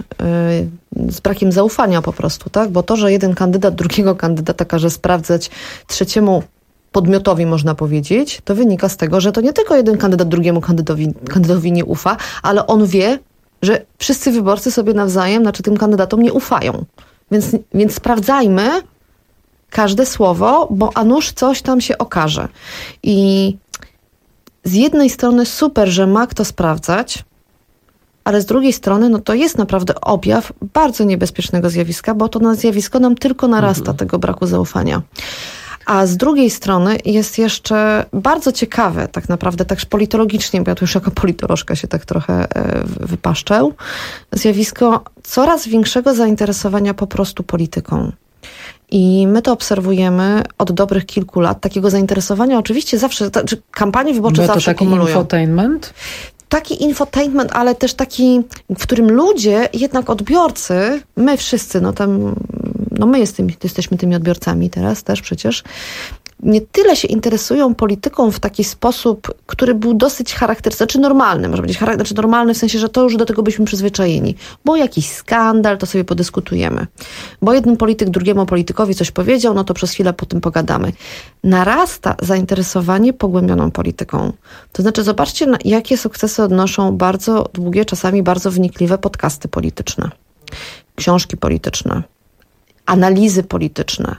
y, z brakiem zaufania po prostu, tak? Bo to, że jeden kandydat drugiego kandydata każe sprawdzać trzeciemu podmiotowi, można powiedzieć, to wynika z tego, że to nie tylko jeden kandydat drugiemu kandydowi, kandydowi nie ufa, ale on wie, że wszyscy wyborcy sobie nawzajem, znaczy tym kandydatom nie ufają. Więc, więc sprawdzajmy każde słowo, bo a nuż coś tam się okaże. I z jednej strony super, że ma kto sprawdzać, ale z drugiej strony no to jest naprawdę objaw bardzo niebezpiecznego zjawiska, bo to na zjawisko nam tylko narasta, mhm. tego braku zaufania. A z drugiej strony jest jeszcze bardzo ciekawe, tak naprawdę, tak politologicznie, bo ja tu już jako politolożka się tak trochę wypaszczę, zjawisko coraz większego zainteresowania po prostu polityką. I my to obserwujemy od dobrych kilku lat. Takiego zainteresowania oczywiście zawsze, to, czy kampanie wyborcze Bo to zawsze taki kumulują. Infotainment? Taki infotainment, ale też taki, w którym ludzie, jednak odbiorcy, my wszyscy, no tam, no my jesteśmy, jesteśmy tymi odbiorcami teraz też przecież, nie tyle się interesują polityką w taki sposób, który był dosyć charakterystyczny, czy normalny, może być charakter, czy normalny w sensie, że to już do tego byliśmy przyzwyczajeni. Bo jakiś skandal, to sobie podyskutujemy. Bo jeden polityk drugiemu politykowi coś powiedział, no to przez chwilę po tym pogadamy. Narasta zainteresowanie pogłębioną polityką. To znaczy, zobaczcie, jakie sukcesy odnoszą bardzo długie, czasami bardzo wnikliwe podcasty polityczne, książki polityczne, analizy polityczne.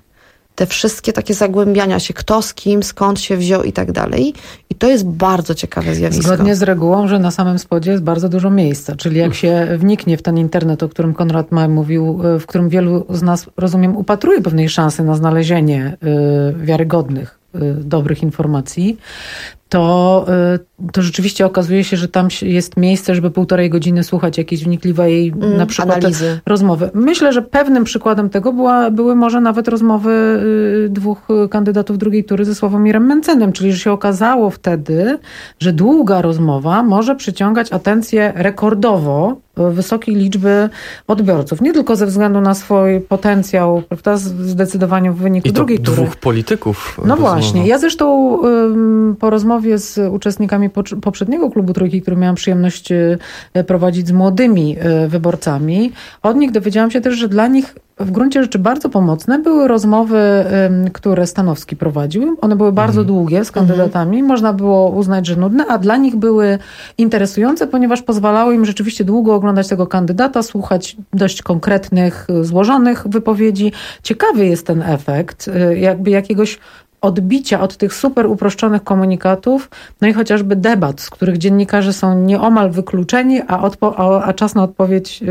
te wszystkie takie zagłębiania się, kto z kim, skąd się wziął i tak dalej. I to jest bardzo ciekawe zjawisko. Zgodnie z regułą, że na samym spodzie jest bardzo dużo miejsca. Czyli jak się wniknie w ten internet, o którym Konrad Maj mówił, w którym wielu z nas, rozumiem, upatruje pewnej szansy na znalezienie y, wiarygodnych, y, dobrych informacji, to, to rzeczywiście okazuje się, że tam jest miejsce, żeby półtorej godziny słuchać jakiejś wnikliwej mm, na przykład analizy. Rozmowy. Myślę, że pewnym przykładem tego była, były może nawet rozmowy dwóch kandydatów drugiej tury ze Sławomirem Mencenem, czyli że się okazało wtedy, że długa rozmowa może przyciągać atencję rekordowo wysokiej liczby odbiorców. Nie tylko ze względu na swój potencjał, prawda, zdecydowanie w wyniku I to drugiej tury. dwóch polityków. No rozmowa. Właśnie. Ja zresztą ym, po rozmowie z uczestnikami poprzedniego klubu Trójki, który miałam przyjemność prowadzić z młodymi wyborcami, od nich dowiedziałam się też, że dla nich w gruncie rzeczy bardzo pomocne były rozmowy, które Stanowski prowadził. One były bardzo mhm. długie z kandydatami. Mhm. Można było uznać, że nudne, a dla nich były interesujące, ponieważ pozwalały im rzeczywiście długo oglądać tego kandydata, słuchać dość konkretnych, złożonych wypowiedzi. Ciekawy jest ten efekt, jakby jakiegoś odbicia od tych super uproszczonych komunikatów, no i chociażby debat, z których dziennikarze są nieomal wykluczeni, a, odpo- a czas na odpowiedź yy,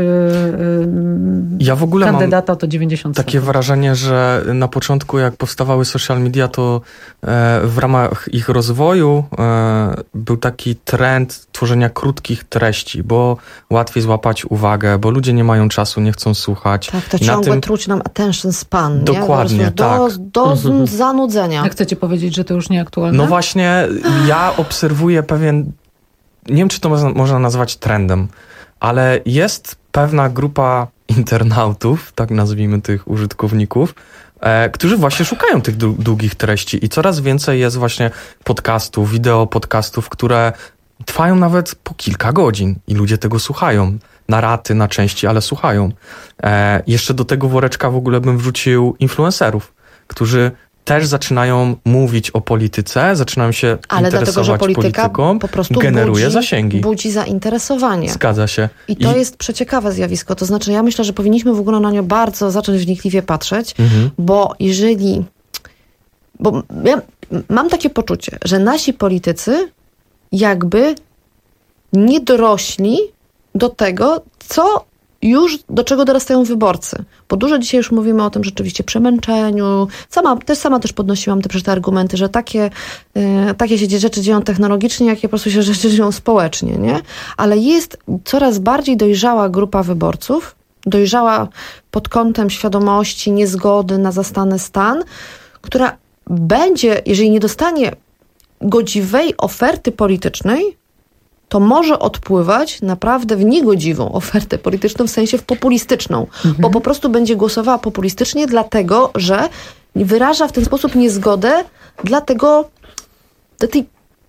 yy, ja w ogóle kandydata to dziewięćdziesiąt sekund. Takie wrażenie, że na początku jak powstawały social media, to e, w ramach ich rozwoju e, był taki trend tworzenia krótkich treści, bo łatwiej złapać uwagę, bo ludzie nie mają czasu, nie chcą słuchać. Tak, to I ciągle tym... truć nam attention span. Dokładnie, nie? tak. Do, do mhm. zanudzenia. Jak chcecie powiedzieć, że to już nieaktualne? No właśnie, ja obserwuję pewien, nie wiem, czy to można, można nazwać trendem, ale jest pewna grupa internautów, tak nazwijmy tych użytkowników, e, którzy właśnie szukają tych długich treści i coraz więcej jest właśnie podcastów, wideo podcastów, które trwają nawet po kilka godzin i ludzie tego słuchają. Na raty, na części, ale słuchają. E, jeszcze do tego woreczka w ogóle bym wrzucił influencerów, którzy też zaczynają mówić o polityce, zaczynają się ale interesować dlatego, że polityka polityką, po prostu generuje budzi, zasięgi. budzi zainteresowanie. Zgadza się. I to I... jest przeciekawe zjawisko. To znaczy, ja myślę, że powinniśmy w ogóle na nią bardzo zacząć wnikliwie patrzeć, mhm. bo jeżeli... Bo ja mam takie poczucie, że nasi politycy jakby nie dorośli do tego, co już do czego dorastają wyborcy. Bo dużo dzisiaj już mówimy o tym rzeczywiście przemęczeniu. Sama, też sama też podnosiłam te, te argumenty, że takie, e, takie się rzeczy dzieją technologicznie, jakie po prostu się rzeczy dzieją społecznie, nie? Ale jest coraz bardziej dojrzała grupa wyborców, dojrzała pod kątem świadomości, niezgody na zastany stan, która będzie, jeżeli nie dostanie godziwej oferty politycznej, to może odpływać naprawdę w niegodziwą ofertę polityczną, w sensie w populistyczną, mhm. bo po prostu będzie głosowała populistycznie, dlatego że wyraża w ten sposób niezgodę dla tego, dla tej,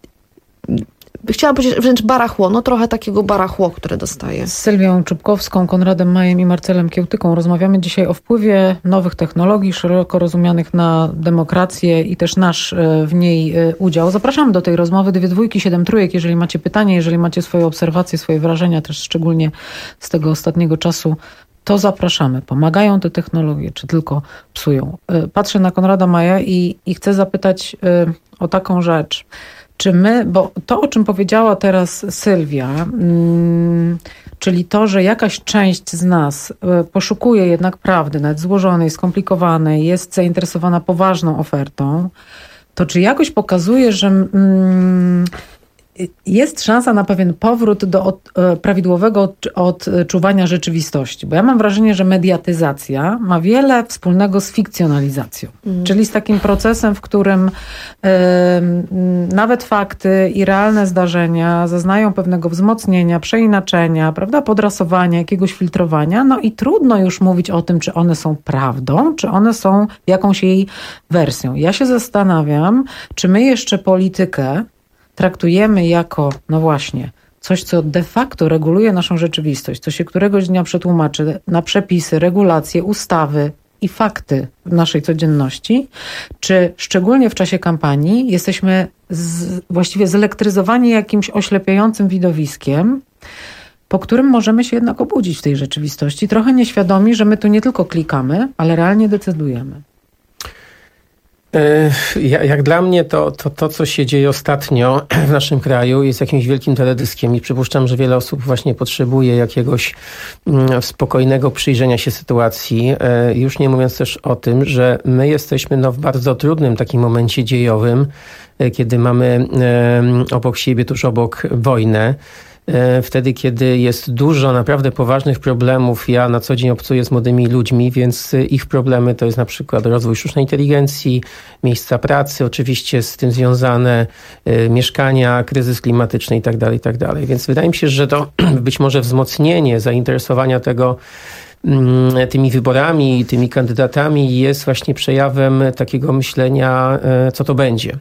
chciałam powiedzieć wręcz barachło, no trochę takiego barachło, które dostaje. Z Sylwią Czubkowską, Konradem Majem i Marcelem Kiełtyką rozmawiamy dzisiaj o wpływie nowych technologii, szeroko rozumianych na demokrację i też nasz w niej udział. Zapraszamy do tej rozmowy, dwie dwójki, siedem trójek, jeżeli macie pytanie, jeżeli macie swoje obserwacje, swoje wrażenia, też szczególnie z tego ostatniego czasu, to zapraszamy. Pomagają te technologie, czy tylko psują? Patrzę na Konrada Maja i, i chcę zapytać o taką rzecz. Czy my, bo to, o czym powiedziała teraz Sylwia, mm, czyli to, że jakaś część z nas poszukuje jednak prawdy, nawet złożonej, skomplikowanej, jest zainteresowana poważną ofertą, to czy jakoś pokazuje, że mm, jest szansa na pewien powrót do od, prawidłowego od, odczuwania rzeczywistości. Bo ja mam wrażenie, że mediatyzacja ma wiele wspólnego z fikcjonalizacją. Mm. Czyli z takim procesem, w którym y, nawet fakty i realne zdarzenia zaznają pewnego wzmocnienia, przeinaczenia, prawda, podrasowania, jakiegoś filtrowania. No i trudno już mówić o tym, czy one są prawdą, czy one są jakąś jej wersją. Ja się zastanawiam, czy my jeszcze politykę traktujemy jako, no właśnie, coś, co de facto reguluje naszą rzeczywistość, co się któregoś dnia przetłumaczy na przepisy, regulacje, ustawy i fakty w naszej codzienności, czy szczególnie w czasie kampanii jesteśmy z, właściwie zelektryzowani jakimś oślepiającym widowiskiem, po którym możemy się jednak obudzić w tej rzeczywistości, trochę nieświadomi, że my tu nie tylko klikamy, ale realnie decydujemy. Jak dla mnie to, to, to, co się dzieje ostatnio w naszym kraju jest jakimś wielkim teledyskiem i przypuszczam, że wiele osób właśnie potrzebuje jakiegoś spokojnego przyjrzenia się sytuacji. Już nie mówiąc też o tym, że my jesteśmy no, w bardzo trudnym takim momencie dziejowym, kiedy mamy obok siebie, tuż obok wojnę. Wtedy, kiedy jest dużo naprawdę poważnych problemów. Ja na co dzień obcuję z młodymi ludźmi, więc ich problemy to jest na przykład rozwój sztucznej inteligencji, miejsca pracy, oczywiście z tym związane y, mieszkania, kryzys klimatyczny i tak dalej, i tak dalej. Więc wydaje mi się, że to być może wzmocnienie zainteresowania tego y, tymi wyborami, tymi kandydatami jest właśnie przejawem takiego myślenia, y, co to będzie.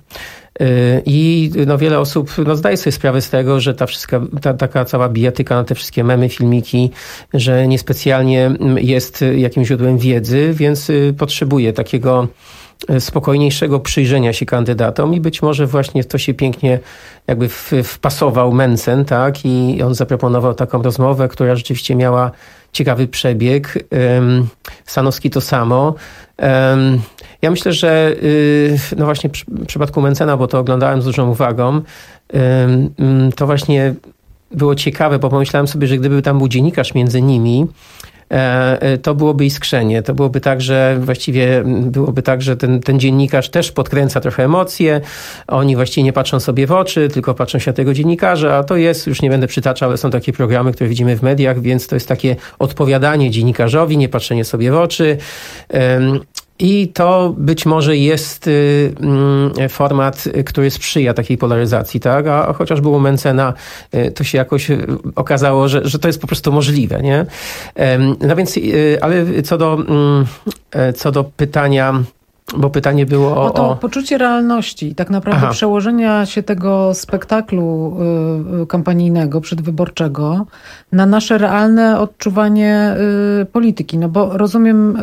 I no, wiele osób no, zdaje sobie sprawę z tego, że ta, wszystka, ta taka cała bijatyka na te wszystkie memy, filmiki, że niespecjalnie jest jakimś źródłem wiedzy, więc potrzebuje takiego spokojniejszego przyjrzenia się kandydatom i być może właśnie to się pięknie jakby wpasował Mencen, tak? I on zaproponował taką rozmowę, która rzeczywiście miała ciekawy przebieg. Stanowski to samo. Ja myślę, że no właśnie w przypadku Mencena, bo to oglądałem z dużą uwagą, to właśnie było ciekawe, bo pomyślałem sobie, że gdyby tam był dziennikarz między nimi, to byłoby iskrzenie. To byłoby tak, że właściwie byłoby tak, że ten, ten dziennikarz też podkręca trochę emocje. Oni właściwie nie patrzą sobie w oczy, tylko patrzą się na tego dziennikarza, a to jest, już nie będę przytaczał, ale są takie programy, które widzimy w mediach, więc to jest takie odpowiadanie dziennikarzowi, nie patrzenie sobie w oczy. I to być może jest format, który sprzyja takiej polaryzacji, tak? A chociaż było Mencena, to się jakoś okazało, że, że to jest po prostu możliwe, nie? No więc, ale co do, co do pytania, bo pytanie było o... O to poczucie realności, tak naprawdę Aha. przełożenia się tego spektaklu kampanijnego, przedwyborczego na nasze realne odczuwanie polityki. No bo rozumiem,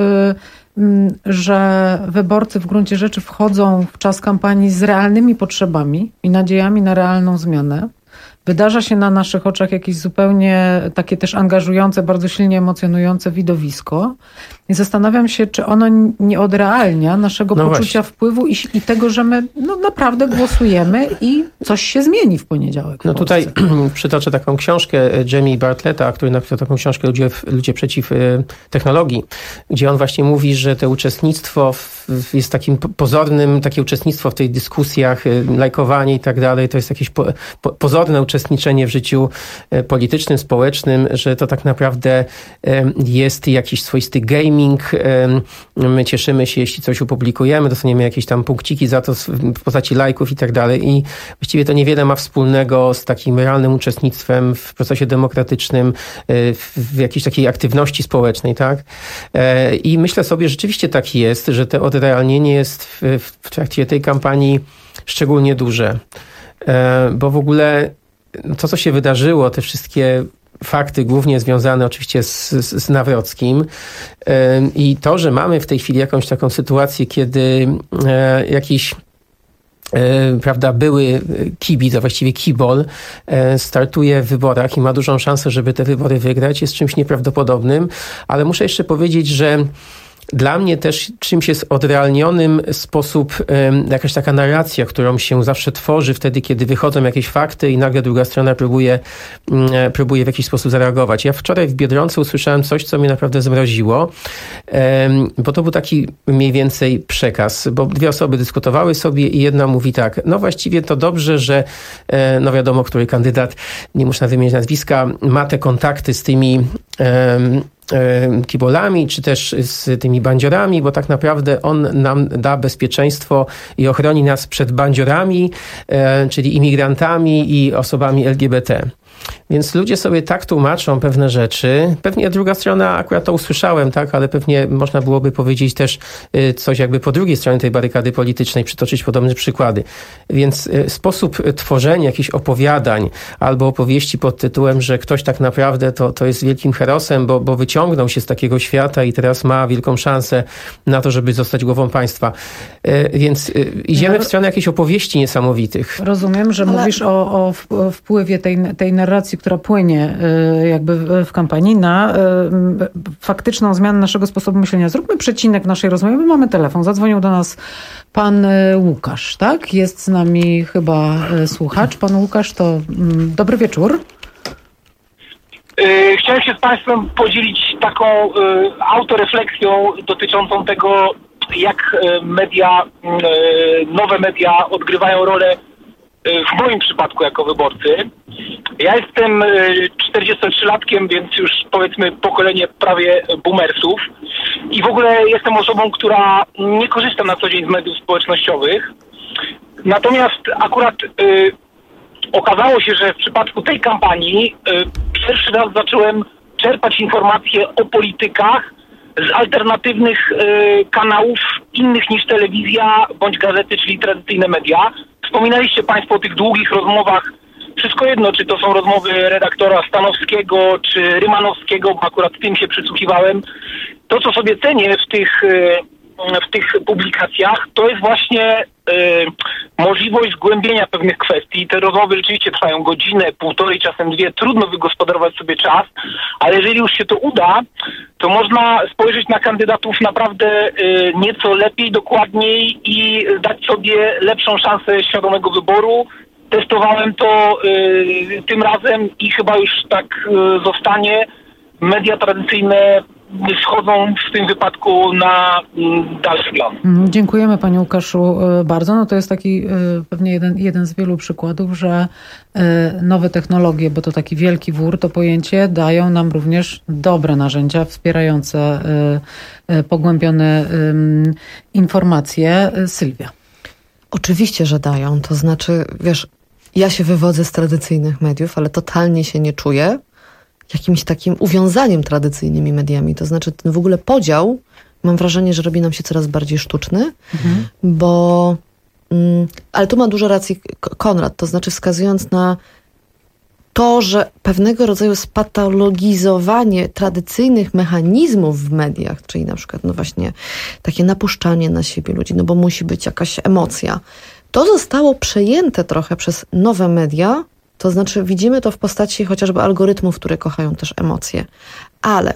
że wyborcy w gruncie rzeczy wchodzą w czas kampanii z realnymi potrzebami i nadziejami na realną zmianę. Wydarza się na naszych oczach jakieś zupełnie takie też angażujące, bardzo silnie emocjonujące widowisko. I zastanawiam się, czy ono nie odrealnia naszego no poczucia właśnie. wpływu i, i tego, że my no, naprawdę głosujemy i coś się zmieni w poniedziałek. W no Polsce. Tutaj przytoczę taką książkę Jamie Bartletta, który napisał taką książkę Ludzie, Ludzie przeciw technologii, gdzie on właśnie mówi, że to uczestnictwo w, jest takim pozornym, takie uczestnictwo w tych dyskusjach, lajkowanie i tak dalej, to jest jakieś po, po, pozorne uczestniczenie w życiu politycznym, społecznym, że to tak naprawdę jest jakiś swoisty gaming. My cieszymy się, jeśli coś opublikujemy, dostaniemy jakieś tam punkciki za to w postaci lajków i tak dalej. I właściwie to niewiele ma wspólnego z takim realnym uczestnictwem w procesie demokratycznym, w jakiejś takiej aktywności społecznej, tak? I myślę sobie, że rzeczywiście tak jest, że to odrealnienie jest w, w trakcie tej kampanii szczególnie duże. Bo w ogóle to, co się wydarzyło, te wszystkie fakty głównie związane oczywiście z, z, z Nawrockim i to, że mamy w tej chwili jakąś taką sytuację, kiedy jakiś prawda, były kibic, a właściwie kibol startuje w wyborach i ma dużą szansę, żeby te wybory wygrać, jest czymś nieprawdopodobnym, ale muszę jeszcze powiedzieć, że dla mnie też czymś jest odrealnionym sposób jakaś taka narracja, którą się zawsze tworzy wtedy, kiedy wychodzą jakieś fakty i nagle druga strona próbuje, próbuje w jakiś sposób zareagować. Ja wczoraj w Biedronce usłyszałem coś, co mnie naprawdę zmroziło, bo to był taki mniej więcej przekaz, bo dwie osoby dyskutowały sobie i jedna mówi tak, no właściwie to dobrze, że no wiadomo, który kandydat, nie można wymienić nazwiska, ma te kontakty z tymi kibolami, czy też z tymi bandziorami, bo tak naprawdę on nam da bezpieczeństwo i ochroni nas przed bandziorami, czyli imigrantami i osobami L G B T. Więc ludzie sobie tak tłumaczą pewne rzeczy. Pewnie druga strona, akurat to usłyszałem, tak, ale pewnie można byłoby powiedzieć też coś jakby po drugiej stronie tej barykady politycznej, przytoczyć podobne przykłady. Więc sposób tworzenia jakichś opowiadań albo opowieści pod tytułem, że ktoś tak naprawdę to, to jest wielkim herosem, bo, bo wyciągnął się z takiego świata i teraz ma wielką szansę na to, żeby zostać głową państwa. Więc idziemy w stronę jakichś opowieści niesamowitych. Rozumiem, że ale... mówisz o, o wpływie tej, tej narracji narracji, która płynie jakby w kampanii, na faktyczną zmianę naszego sposobu myślenia. Zróbmy przecinek w naszej rozmowie, bo mamy telefon. Zadzwonił do nas pan Łukasz, tak? Jest z nami chyba słuchacz. Pan Łukasz, to dobry wieczór. Chciałem się z Państwem podzielić taką autorefleksją dotyczącą tego, jak media, nowe media odgrywają rolę w moim przypadku jako wyborcy. Ja jestem czterdziestotrzylatkiem, więc już powiedzmy pokolenie prawie boomersów i w ogóle jestem osobą, która nie korzysta na co dzień z mediów społecznościowych. Natomiast akurat y, okazało się, że w przypadku tej kampanii y, pierwszy raz zacząłem czerpać informacje o politykach z alternatywnych y, kanałów innych niż telewizja bądź gazety, czyli tradycyjne media. Wspominaliście Państwo o tych długich rozmowach. Wszystko jedno, czy to są rozmowy redaktora Stanowskiego, czy Rymanowskiego, bo akurat tym się przysłuchiwałem. To, co sobie cenię w tych, y, w tych publikacjach, to jest właśnie y, możliwość zgłębienia pewnych kwestii. Te rozmowy rzeczywiście trwają godzinę, półtorej, czasem dwie. Trudno wygospodarować sobie czas, ale jeżeli już się to uda, to można spojrzeć na kandydatów naprawdę y, nieco lepiej, dokładniej i dać sobie lepszą szansę świadomego wyboru. Testowałem to y, tym razem i chyba już tak y, zostanie. Media tradycyjne schodzą w tym wypadku na y, dalszy plan. Dziękujemy panie Łukaszu bardzo. No to jest taki y, pewnie jeden, jeden z wielu przykładów, że y, nowe technologie, bo to taki wielki wór, to pojęcie, dają nam również dobre narzędzia wspierające y, y, pogłębione y, informacje. Sylwia. Oczywiście, że dają. To znaczy, wiesz, ja się wywodzę z tradycyjnych mediów, ale totalnie się nie czuję jakimś takim uwiązaniem tradycyjnymi mediami. To znaczy ten w ogóle podział, mam wrażenie, że robi nam się coraz bardziej sztuczny, mhm. bo... Mm, ale tu ma dużo racji Konrad, to znaczy wskazując na to, że pewnego rodzaju spatologizowanie tradycyjnych mechanizmów w mediach, czyli na przykład no właśnie takie napuszczanie na siebie ludzi, no bo musi być jakaś emocja, to zostało przejęte trochę przez nowe media, to znaczy widzimy to w postaci chociażby algorytmów, które kochają też emocje. Ale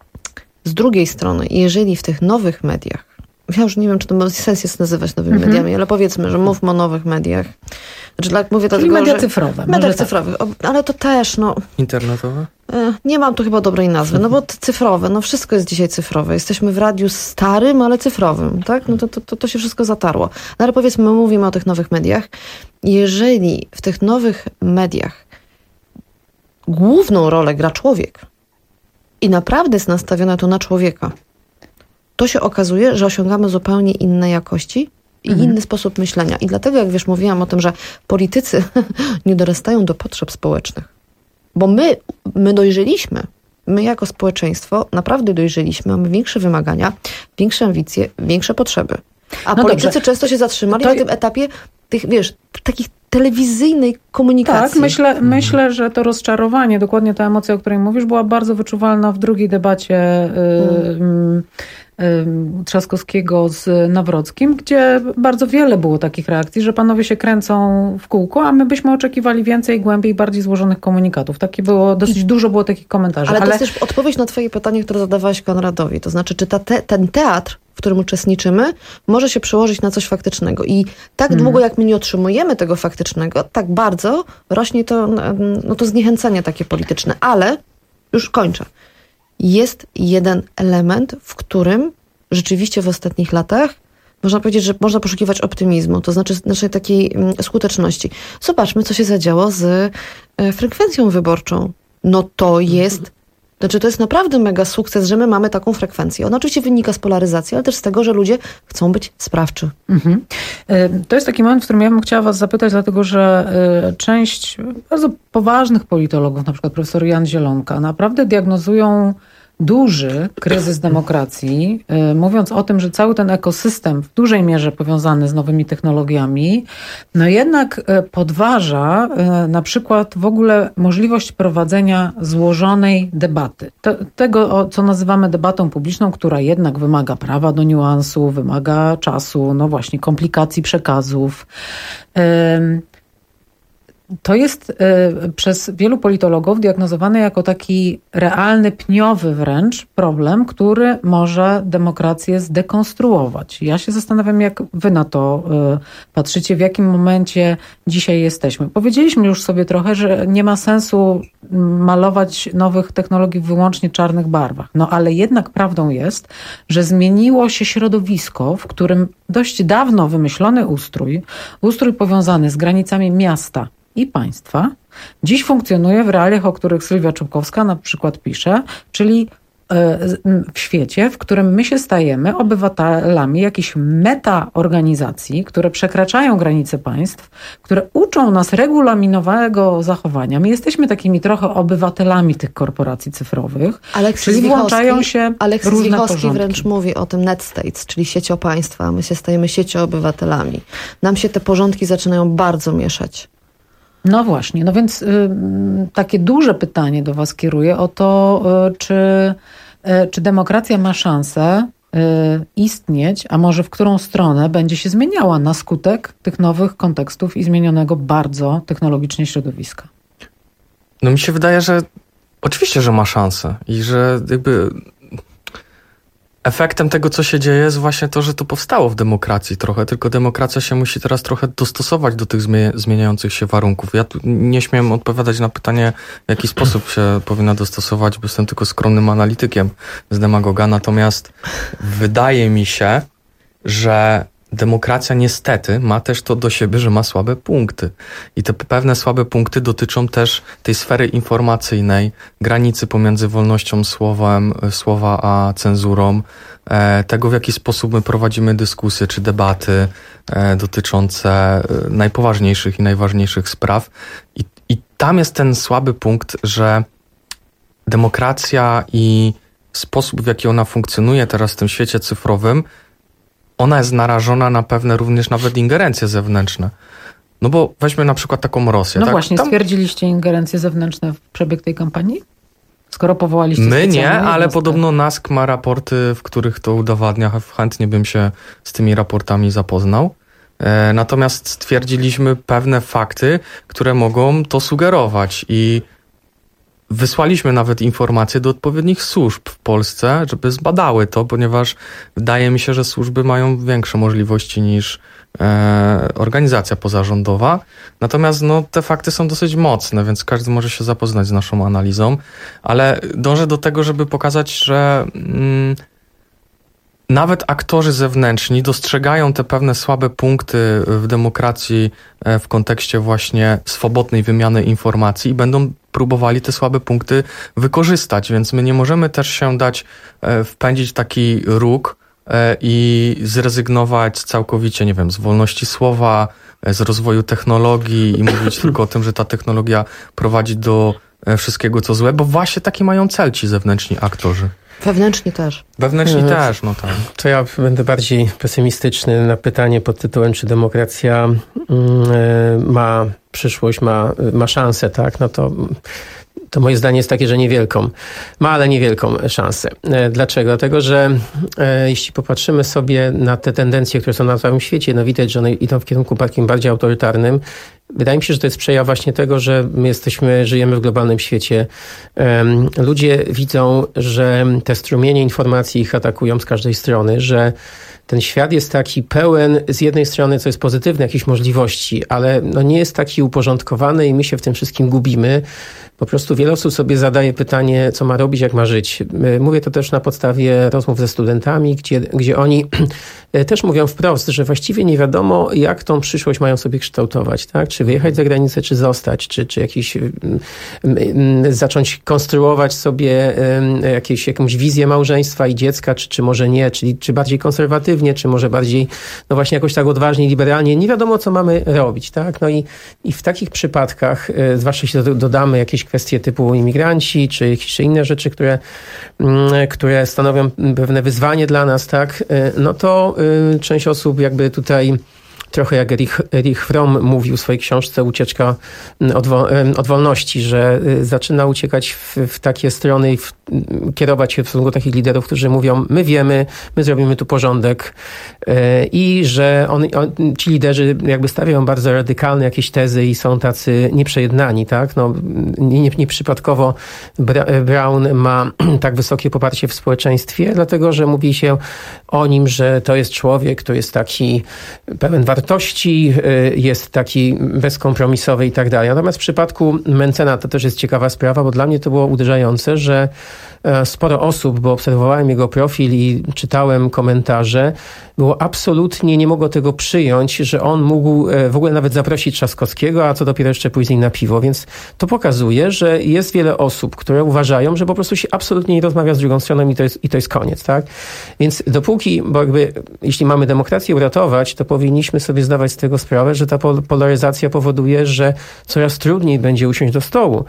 z drugiej strony, jeżeli w tych nowych mediach, ja już nie wiem, czy to ma sens jest nazywać nowymi mhm. mediami, ale powiedzmy, że mówmy o nowych mediach. Znaczy, tak mówię Czyli dlatego, media że... cyfrowe. Media cyfrowych, tak. Ale to też, no... Internetowe? Nie mam tu chyba dobrej nazwy, no bo cyfrowe, no wszystko jest dzisiaj cyfrowe. Jesteśmy w radiu starym, ale cyfrowym, tak? No to, to, to się wszystko zatarło. No ale powiedzmy, my mówimy o tych nowych mediach. Jeżeli w tych nowych mediach główną rolę gra człowiek i naprawdę jest nastawiona to na człowieka, to się okazuje, że osiągamy zupełnie inne jakości i mhm. inny sposób myślenia. I dlatego, jak wiesz, mówiłam o tym, że politycy nie dorastają do potrzeb społecznych. Bo my, my dojrzeliśmy. My jako społeczeństwo naprawdę dojrzeliśmy. Mamy większe wymagania, większe ambicje, większe potrzeby. A no politycy dobrze. często się zatrzymali to... na tym etapie tych, wiesz, takich telewizyjnej komunikacji. Tak, myślę, mhm. myślę, że to rozczarowanie, dokładnie ta emocja, o której mówisz, była bardzo wyczuwalna w drugiej debacie mhm. y, Trzaskowskiego z Nawrockim, gdzie bardzo wiele było takich reakcji, że panowie się kręcą w kółko, a my byśmy oczekiwali więcej, głębiej, bardziej złożonych komunikatów. Takie było, dosyć I... dużo było takich komentarzy. Ale, ale to jest też odpowiedź na twoje pytanie, które zadawałaś Konradowi. To znaczy, czy ta te, ten teatr, w którym uczestniczymy, może się przełożyć na coś faktycznego. I tak hmm. długo, jak my nie otrzymujemy tego faktycznego, tak bardzo rośnie to, no to zniechęcenie takie polityczne. Ale, już kończę, jest jeden element, w którym rzeczywiście w ostatnich latach można powiedzieć, że można poszukiwać optymizmu, to znaczy naszej takiej skuteczności. Zobaczmy, co się zadziało z frekwencją wyborczą. No to jest, znaczy to jest naprawdę mega sukces, że my mamy taką frekwencję. Ona oczywiście wynika z polaryzacji, ale też z tego, że ludzie chcą być sprawczy. Mhm. To jest taki moment, w którym ja bym chciała was zapytać, dlatego że część bardzo poważnych politologów, na przykład profesor Jan Zielonka, naprawdę diagnozują duży kryzys demokracji, mówiąc o tym, że cały ten ekosystem w dużej mierze powiązany z nowymi technologiami, no jednak podważa na przykład w ogóle możliwość prowadzenia złożonej debaty. Te, tego, co nazywamy debatą publiczną, która jednak wymaga prawa do niuansu, wymaga czasu, no właśnie komplikacji przekazów. To jest y, przez wielu politologów diagnozowany jako taki realny, pniowy wręcz problem, który może demokrację zdekonstruować. Ja się zastanawiam, jak wy na to y, patrzycie, w jakim momencie dzisiaj jesteśmy. Powiedzieliśmy już sobie trochę, że nie ma sensu malować nowych technologii w wyłącznie czarnych barwach. No ale jednak prawdą jest, że zmieniło się środowisko, w którym dość dawno wymyślony ustrój, ustrój powiązany z granicami miasta i państwa, dziś funkcjonuje w realiach, o których Sylwia Czubkowska na przykład pisze, czyli w świecie, w którym my się stajemy obywatelami jakichś meta-organizacji, które przekraczają granice państw, które uczą nas regulaminowego zachowania. My jesteśmy takimi trochę obywatelami tych korporacji cyfrowych, Aleksis czyli włączają się Aleksis różne Wichowski porządki. wręcz mówi o tym net states, czyli siecią państwa, a my się stajemy siecią obywatelami. Nam się te porządki zaczynają bardzo mieszać. No właśnie, no więc y, takie duże pytanie do was kieruję o to, y, czy, y, czy demokracja ma szansę y, istnieć, a może w którą stronę będzie się zmieniała na skutek tych nowych kontekstów i zmienionego bardzo technologicznie środowiska. No mi się wydaje, że oczywiście, że ma szansę i że jakby efektem tego, co się dzieje, jest właśnie to, że to powstało w demokracji trochę, tylko demokracja się musi teraz trochę dostosować do tych zmieniających się warunków. Ja tu nie śmiem odpowiadać na pytanie, w jaki sposób się powinna dostosować, bo jestem tylko skromnym analitykiem z Demagoga, natomiast wydaje mi się, że demokracja niestety ma też to do siebie, że ma słabe punkty. I te pewne słabe punkty dotyczą też tej sfery informacyjnej, granicy pomiędzy wolnością słowem, słowa a cenzurą, e, tego w jaki sposób my prowadzimy dyskusje czy debaty e, dotyczące e, najpoważniejszych i najważniejszych spraw. I, I tam jest ten słaby punkt, że demokracja i sposób, w jaki ona funkcjonuje teraz w tym świecie cyfrowym, ona jest narażona na pewne również nawet ingerencje zewnętrzne. No bo weźmy na przykład taką Rosję. No tak? właśnie, Tam... stwierdziliście ingerencje zewnętrzne w przebieg tej kampanii? Skoro powołaliście My nie, ale jednostkę. podobno NASK ma raporty, w których to udowadnia. Chętnie bym się z tymi raportami zapoznał. E, natomiast stwierdziliśmy pewne fakty, które mogą to sugerować i wysłaliśmy nawet informacje do odpowiednich służb w Polsce, żeby zbadały to, ponieważ wydaje mi się, że służby mają większe możliwości niż e, organizacja pozarządowa. Natomiast no, te fakty są dosyć mocne, więc każdy może się zapoznać z naszą analizą, ale dążę do tego, żeby pokazać, że mm, nawet aktorzy zewnętrzni dostrzegają te pewne słabe punkty w demokracji w kontekście właśnie swobodnej wymiany informacji i będą próbowali te słabe punkty wykorzystać, więc my nie możemy też się dać wpędzić w taki róg i zrezygnować całkowicie, nie wiem, z wolności słowa, z rozwoju technologii i mówić tylko o tym, że ta technologia prowadzi do wszystkiego, co złe, bo właśnie taki mają cel ci zewnętrzni aktorzy. Wewnętrznie też. Wewnętrznie no, też, no tak. To ja będę bardziej pesymistyczny na pytanie pod tytułem, czy demokracja y, ma przyszłość, ma, ma szansę, tak? No to, to moje zdanie jest takie, że niewielką. Ma, ale niewielką szansę. Dlaczego? Dlatego, że y, jeśli popatrzymy sobie na te tendencje, które są na całym świecie, no widać, że one idą w kierunku takim bardziej autorytarnym. Wydaje mi się, że to jest przejaw właśnie tego, że my jesteśmy, żyjemy w globalnym świecie. Um, ludzie widzą, że te strumienie informacji ich atakują z każdej strony, że ten świat jest taki pełen z jednej strony, co jest pozytywne, jakichś możliwości, ale no nie jest taki uporządkowany i my się w tym wszystkim gubimy. Po prostu wiele osób sobie zadaje pytanie, co ma robić, jak ma żyć. Mówię to też na podstawie rozmów ze studentami, gdzie, gdzie oni też mówią wprost, że właściwie nie wiadomo, jak tą przyszłość mają sobie kształtować, tak? Czy wyjechać za granicę, czy zostać, czy, czy jakiś, zacząć konstruować sobie jakieś, jakąś wizję małżeństwa i dziecka, czy, czy może nie, czyli czy bardziej konserwatywnie, czy może bardziej, no właśnie jakoś tak odważnie, liberalnie. Nie wiadomo, co mamy robić, tak? No i, i w takich przypadkach, zwłaszcza jeśli dodamy jakieś kwestie typu imigranci, czy jakieś inne rzeczy, które, które stanowią pewne wyzwanie dla nas, tak, no to część osób jakby tutaj trochę jak Erich, Erich Fromm mówił w swojej książce Ucieczka od, wo, od wolności, że zaczyna uciekać w, w takie strony i w, kierować się w stosunku takich liderów, którzy mówią, my wiemy, my zrobimy tu porządek i że on, on, ci liderzy jakby stawiają bardzo radykalne jakieś tezy i są tacy nieprzejednani, tak? No, nie, nie, nieprzypadkowo Brown ma tak wysokie poparcie w społeczeństwie, dlatego, że mówi się o nim, że to jest człowiek, to jest taki pełen wartości, jest taki bezkompromisowy i tak dalej. Natomiast w przypadku Mencena to też jest ciekawa sprawa, bo dla mnie to było uderzające, że sporo osób, bo obserwowałem jego profil i czytałem komentarze, było absolutnie, nie mogło tego przyjąć, że on mógł w ogóle nawet zaprosić Trzaskowskiego, a co dopiero jeszcze później na piwo. Więc to pokazuje, że jest wiele osób, które uważają, że po prostu się absolutnie nie rozmawia z drugą stroną i to jest, i to jest koniec, tak? Więc dopóki, bo jakby, jeśli mamy demokrację uratować, to powinniśmy sobie zdawać z tego sprawę, że ta polaryzacja powoduje, że coraz trudniej będzie usiąść do stołu.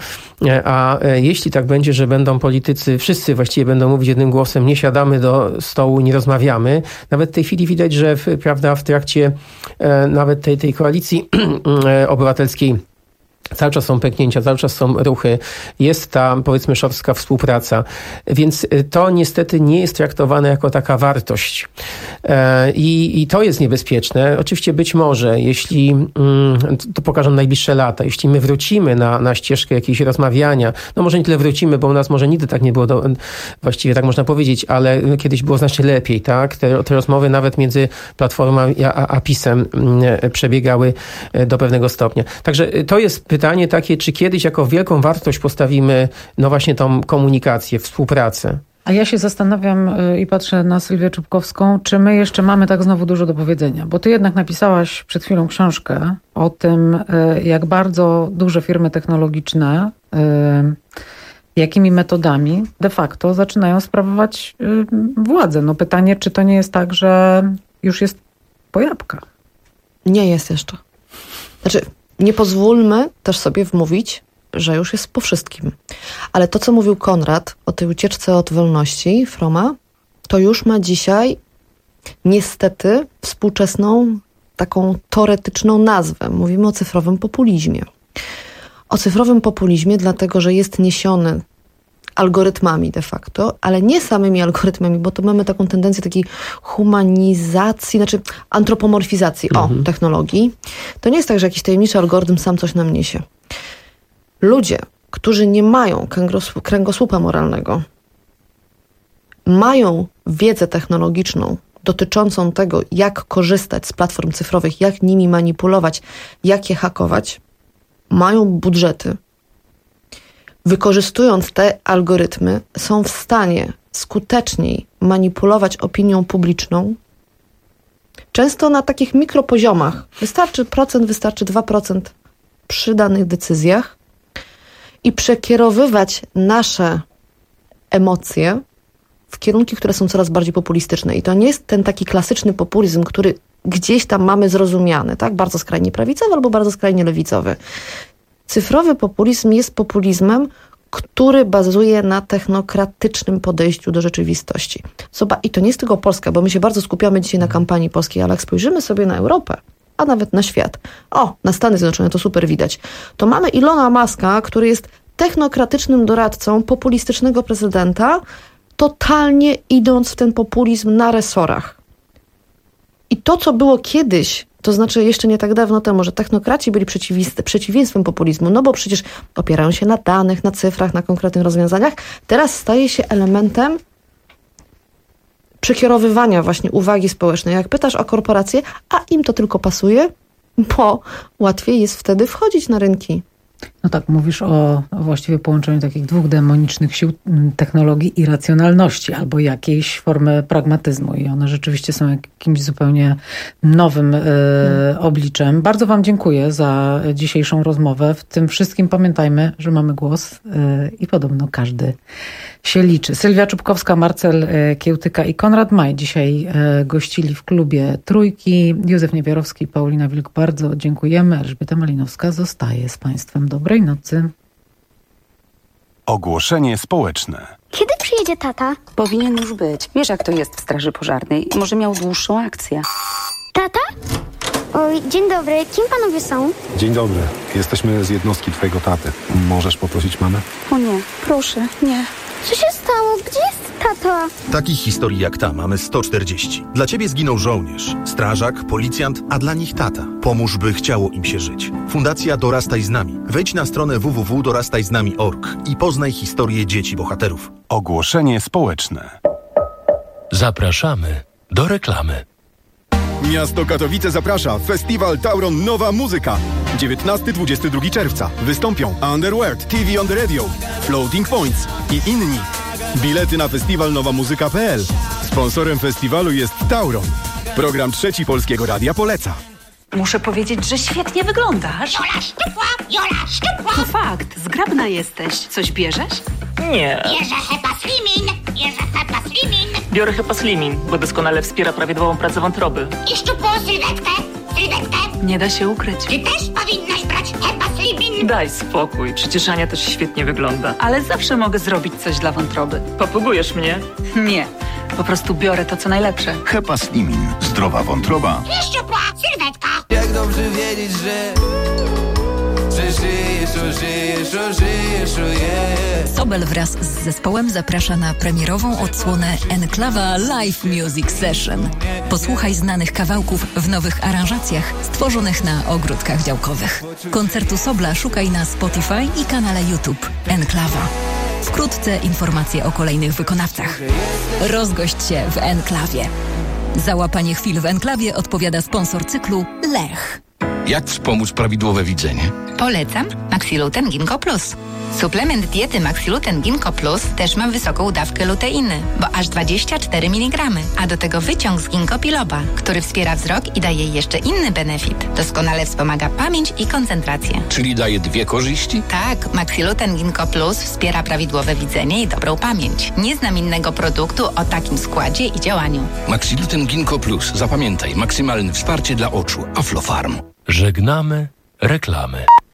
A jeśli tak będzie, że będą politycy, wszyscy właściwie będą mówić jednym głosem, nie siadamy do stołu, nie rozmawiamy. Nawet w tej chwili widać, że w, prawda, w trakcie e, nawet tej, tej koalicji obywatelskiej cały czas są pęknięcia, cały czas są ruchy, jest ta, powiedzmy, szorstka współpraca. Więc to niestety nie jest traktowane jako taka wartość. I, i to jest niebezpieczne. Oczywiście być może, jeśli, to pokażą najbliższe lata, jeśli my wrócimy na, na ścieżkę jakiegoś rozmawiania, no może nie tyle wrócimy, bo u nas może nigdy tak nie było, do, właściwie tak można powiedzieć, ale kiedyś było znacznie lepiej, tak? Te, te rozmowy nawet między Platformą a, a PiS-em przebiegały do pewnego stopnia. Także to jest pytanie takie, czy kiedyś jako wielką wartość postawimy, no właśnie tą komunikację, współpracę. A ja się zastanawiam i patrzę na Sylwię Czubkowską, czy my jeszcze mamy tak znowu dużo do powiedzenia. Bo ty jednak napisałaś przed chwilą książkę o tym, jak bardzo duże firmy technologiczne, jakimi metodami de facto zaczynają sprawować władzę. No pytanie, czy to nie jest tak, że już jest po jabłkach? Nie jest jeszcze. Znaczy, nie pozwólmy też sobie wmówić, że już jest po wszystkim. Ale to, co mówił Konrad o tej ucieczce od wolności Fromma, to już ma dzisiaj niestety współczesną taką teoretyczną nazwę. Mówimy o cyfrowym populizmie. O cyfrowym populizmie dlatego, że jest niesiony algorytmami de facto, ale nie samymi algorytmami, bo to mamy taką tendencję takiej humanizacji, znaczy antropomorfizacji mhm. o technologii. To nie jest tak, że jakiś tajemniczy algorytm sam coś nam niesie. Ludzie, którzy nie mają kręgosłupa moralnego, mają wiedzę technologiczną dotyczącą tego, jak korzystać z platform cyfrowych, jak nimi manipulować, jak je hakować, mają budżety. Wykorzystując te algorytmy, są w stanie skuteczniej manipulować opinią publiczną, często na takich mikropoziomach. Wystarczy procent, wystarczy dwa procent przy danych decyzjach i przekierowywać nasze emocje w kierunki, które są coraz bardziej populistyczne. I to nie jest ten taki klasyczny populizm, który gdzieś tam mamy zrozumiany, tak? Bardzo skrajnie prawicowy albo bardzo skrajnie lewicowy. Cyfrowy populizm jest populizmem, który bazuje na technokratycznym podejściu do rzeczywistości. Zobacz, i to nie jest tylko Polska, bo my się bardzo skupiamy dzisiaj na kampanii polskiej, ale jak spojrzymy sobie na Europę, a nawet na świat, o, na Stany Zjednoczone, to super widać, to mamy Ilona Muska, który jest technokratycznym doradcą populistycznego prezydenta, totalnie idąc w ten populizm na resorach. I to, co było kiedyś, to znaczy jeszcze nie tak dawno temu, że technokraci byli przeciwieństwem populizmu, no bo przecież opierają się na danych, na cyfrach, na konkretnych rozwiązaniach, teraz staje się elementem przekierowywania właśnie uwagi społecznej. Jak pytasz o korporacje, a im to tylko pasuje, bo łatwiej jest wtedy wchodzić na rynki. No tak, mówisz o właściwie połączeniu takich dwóch demonicznych sił, technologii i racjonalności, albo jakiejś formy pragmatyzmu i one rzeczywiście są jakimś zupełnie nowym y, obliczem. Bardzo wam dziękuję za dzisiejszą rozmowę. W tym wszystkim pamiętajmy, że mamy głos y, i podobno każdy się liczy. Sylwia Czubkowska, Marcel Kiełtyka i Konrad Maj dzisiaj y, gościli w klubie Trójki. Józef Niewiarowski i Paulina Wilk, bardzo dziękujemy. Elżbieta Malinowska zostaje z państwem. Dobrej nocy. Ogłoszenie społeczne. Kiedy przyjedzie tata? Powinien już być. Wiesz, jak to jest w straży pożarnej. Może miał dłuższą akcję. Tata? Oj, dzień dobry. Kim panowie są? Dzień dobry. Jesteśmy z jednostki twojego taty. Możesz poprosić mamę? O nie, proszę, nie. Co się stało? Gdzie jest tata? Takich historii jak ta mamy sto czterdzieści. Dla ciebie zginął żołnierz, strażak, policjant, a dla nich tata. Pomóż, by chciało im się żyć. Fundacja Dorastaj z nami. Wejdź na stronę w w w kropka dorastaj z nami kropka org i poznaj historię dzieci bohaterów. Ogłoszenie społeczne. Zapraszamy do reklamy. Miasto Katowice zaprasza. Festiwal Tauron Nowa Muzyka. dziewiętnastego do dwudziestego drugiego czerwca. Wystąpią Underworld, T V on the Radio, Floating Points i inni. Bilety na festiwal nowa muzyka kropka p l. Sponsorem festiwalu jest Tauron. Program Trzeci Polskiego Radia poleca. Muszę powiedzieć, że świetnie wyglądasz. Jola szczupła, Jola szczupła. To fakt, zgrabna jesteś. Coś bierzesz? Nie. Bierze Hepa Slimin, bierze Hepa Slimin. Biorę Hepa Slimin, bo doskonale wspiera prawidłową pracę wątroby. I szczupłą sylwetkę, sylwetkę. Nie da się ukryć. Ty też powinnaś brać Hepa Slimin. Daj spokój, przecież Ania też świetnie wygląda. Ale zawsze mogę zrobić coś dla wątroby. Popugujesz mnie? Nie, po prostu biorę to, co najlepsze. Hepa Slimin. Zdrowa wątroba. I szczupła sylwetka. Jak dobrze wiedzieć, że że żyjesz, o żyjesz, o żyjesz, ojej. Sobel wraz z zespołem zaprasza na premierową odsłonę Enklawa Live Music Session. Posłuchaj znanych kawałków w nowych aranżacjach stworzonych na ogródkach działkowych. Koncertu Sobla szukaj na Spotify i kanale YouTube Enklawa. Wkrótce informacje o kolejnych wykonawcach. Rozgość się w Enklawie. Za łapanie chwil w Enklawie odpowiada sponsor cyklu Lech. Jak wspomóc prawidłowe widzenie? Polecam Maxiluten Ginkgo Plus. Suplement diety Maxiluten Ginkgo Plus też ma wysoką dawkę luteiny, bo aż dwadzieścia cztery miligramy, a do tego wyciąg z ginkgo biloba, który wspiera wzrok i daje jeszcze inny benefit. Doskonale wspomaga pamięć i koncentrację. Czyli daje dwie korzyści? Tak, Maxiluten Ginkgo Plus wspiera prawidłowe widzenie i dobrą pamięć. Nie znam innego produktu o takim składzie i działaniu. Maxiluten Ginkgo Plus. Zapamiętaj, maksymalne wsparcie dla oczu. Aflofarm. Żegnamy reklamy.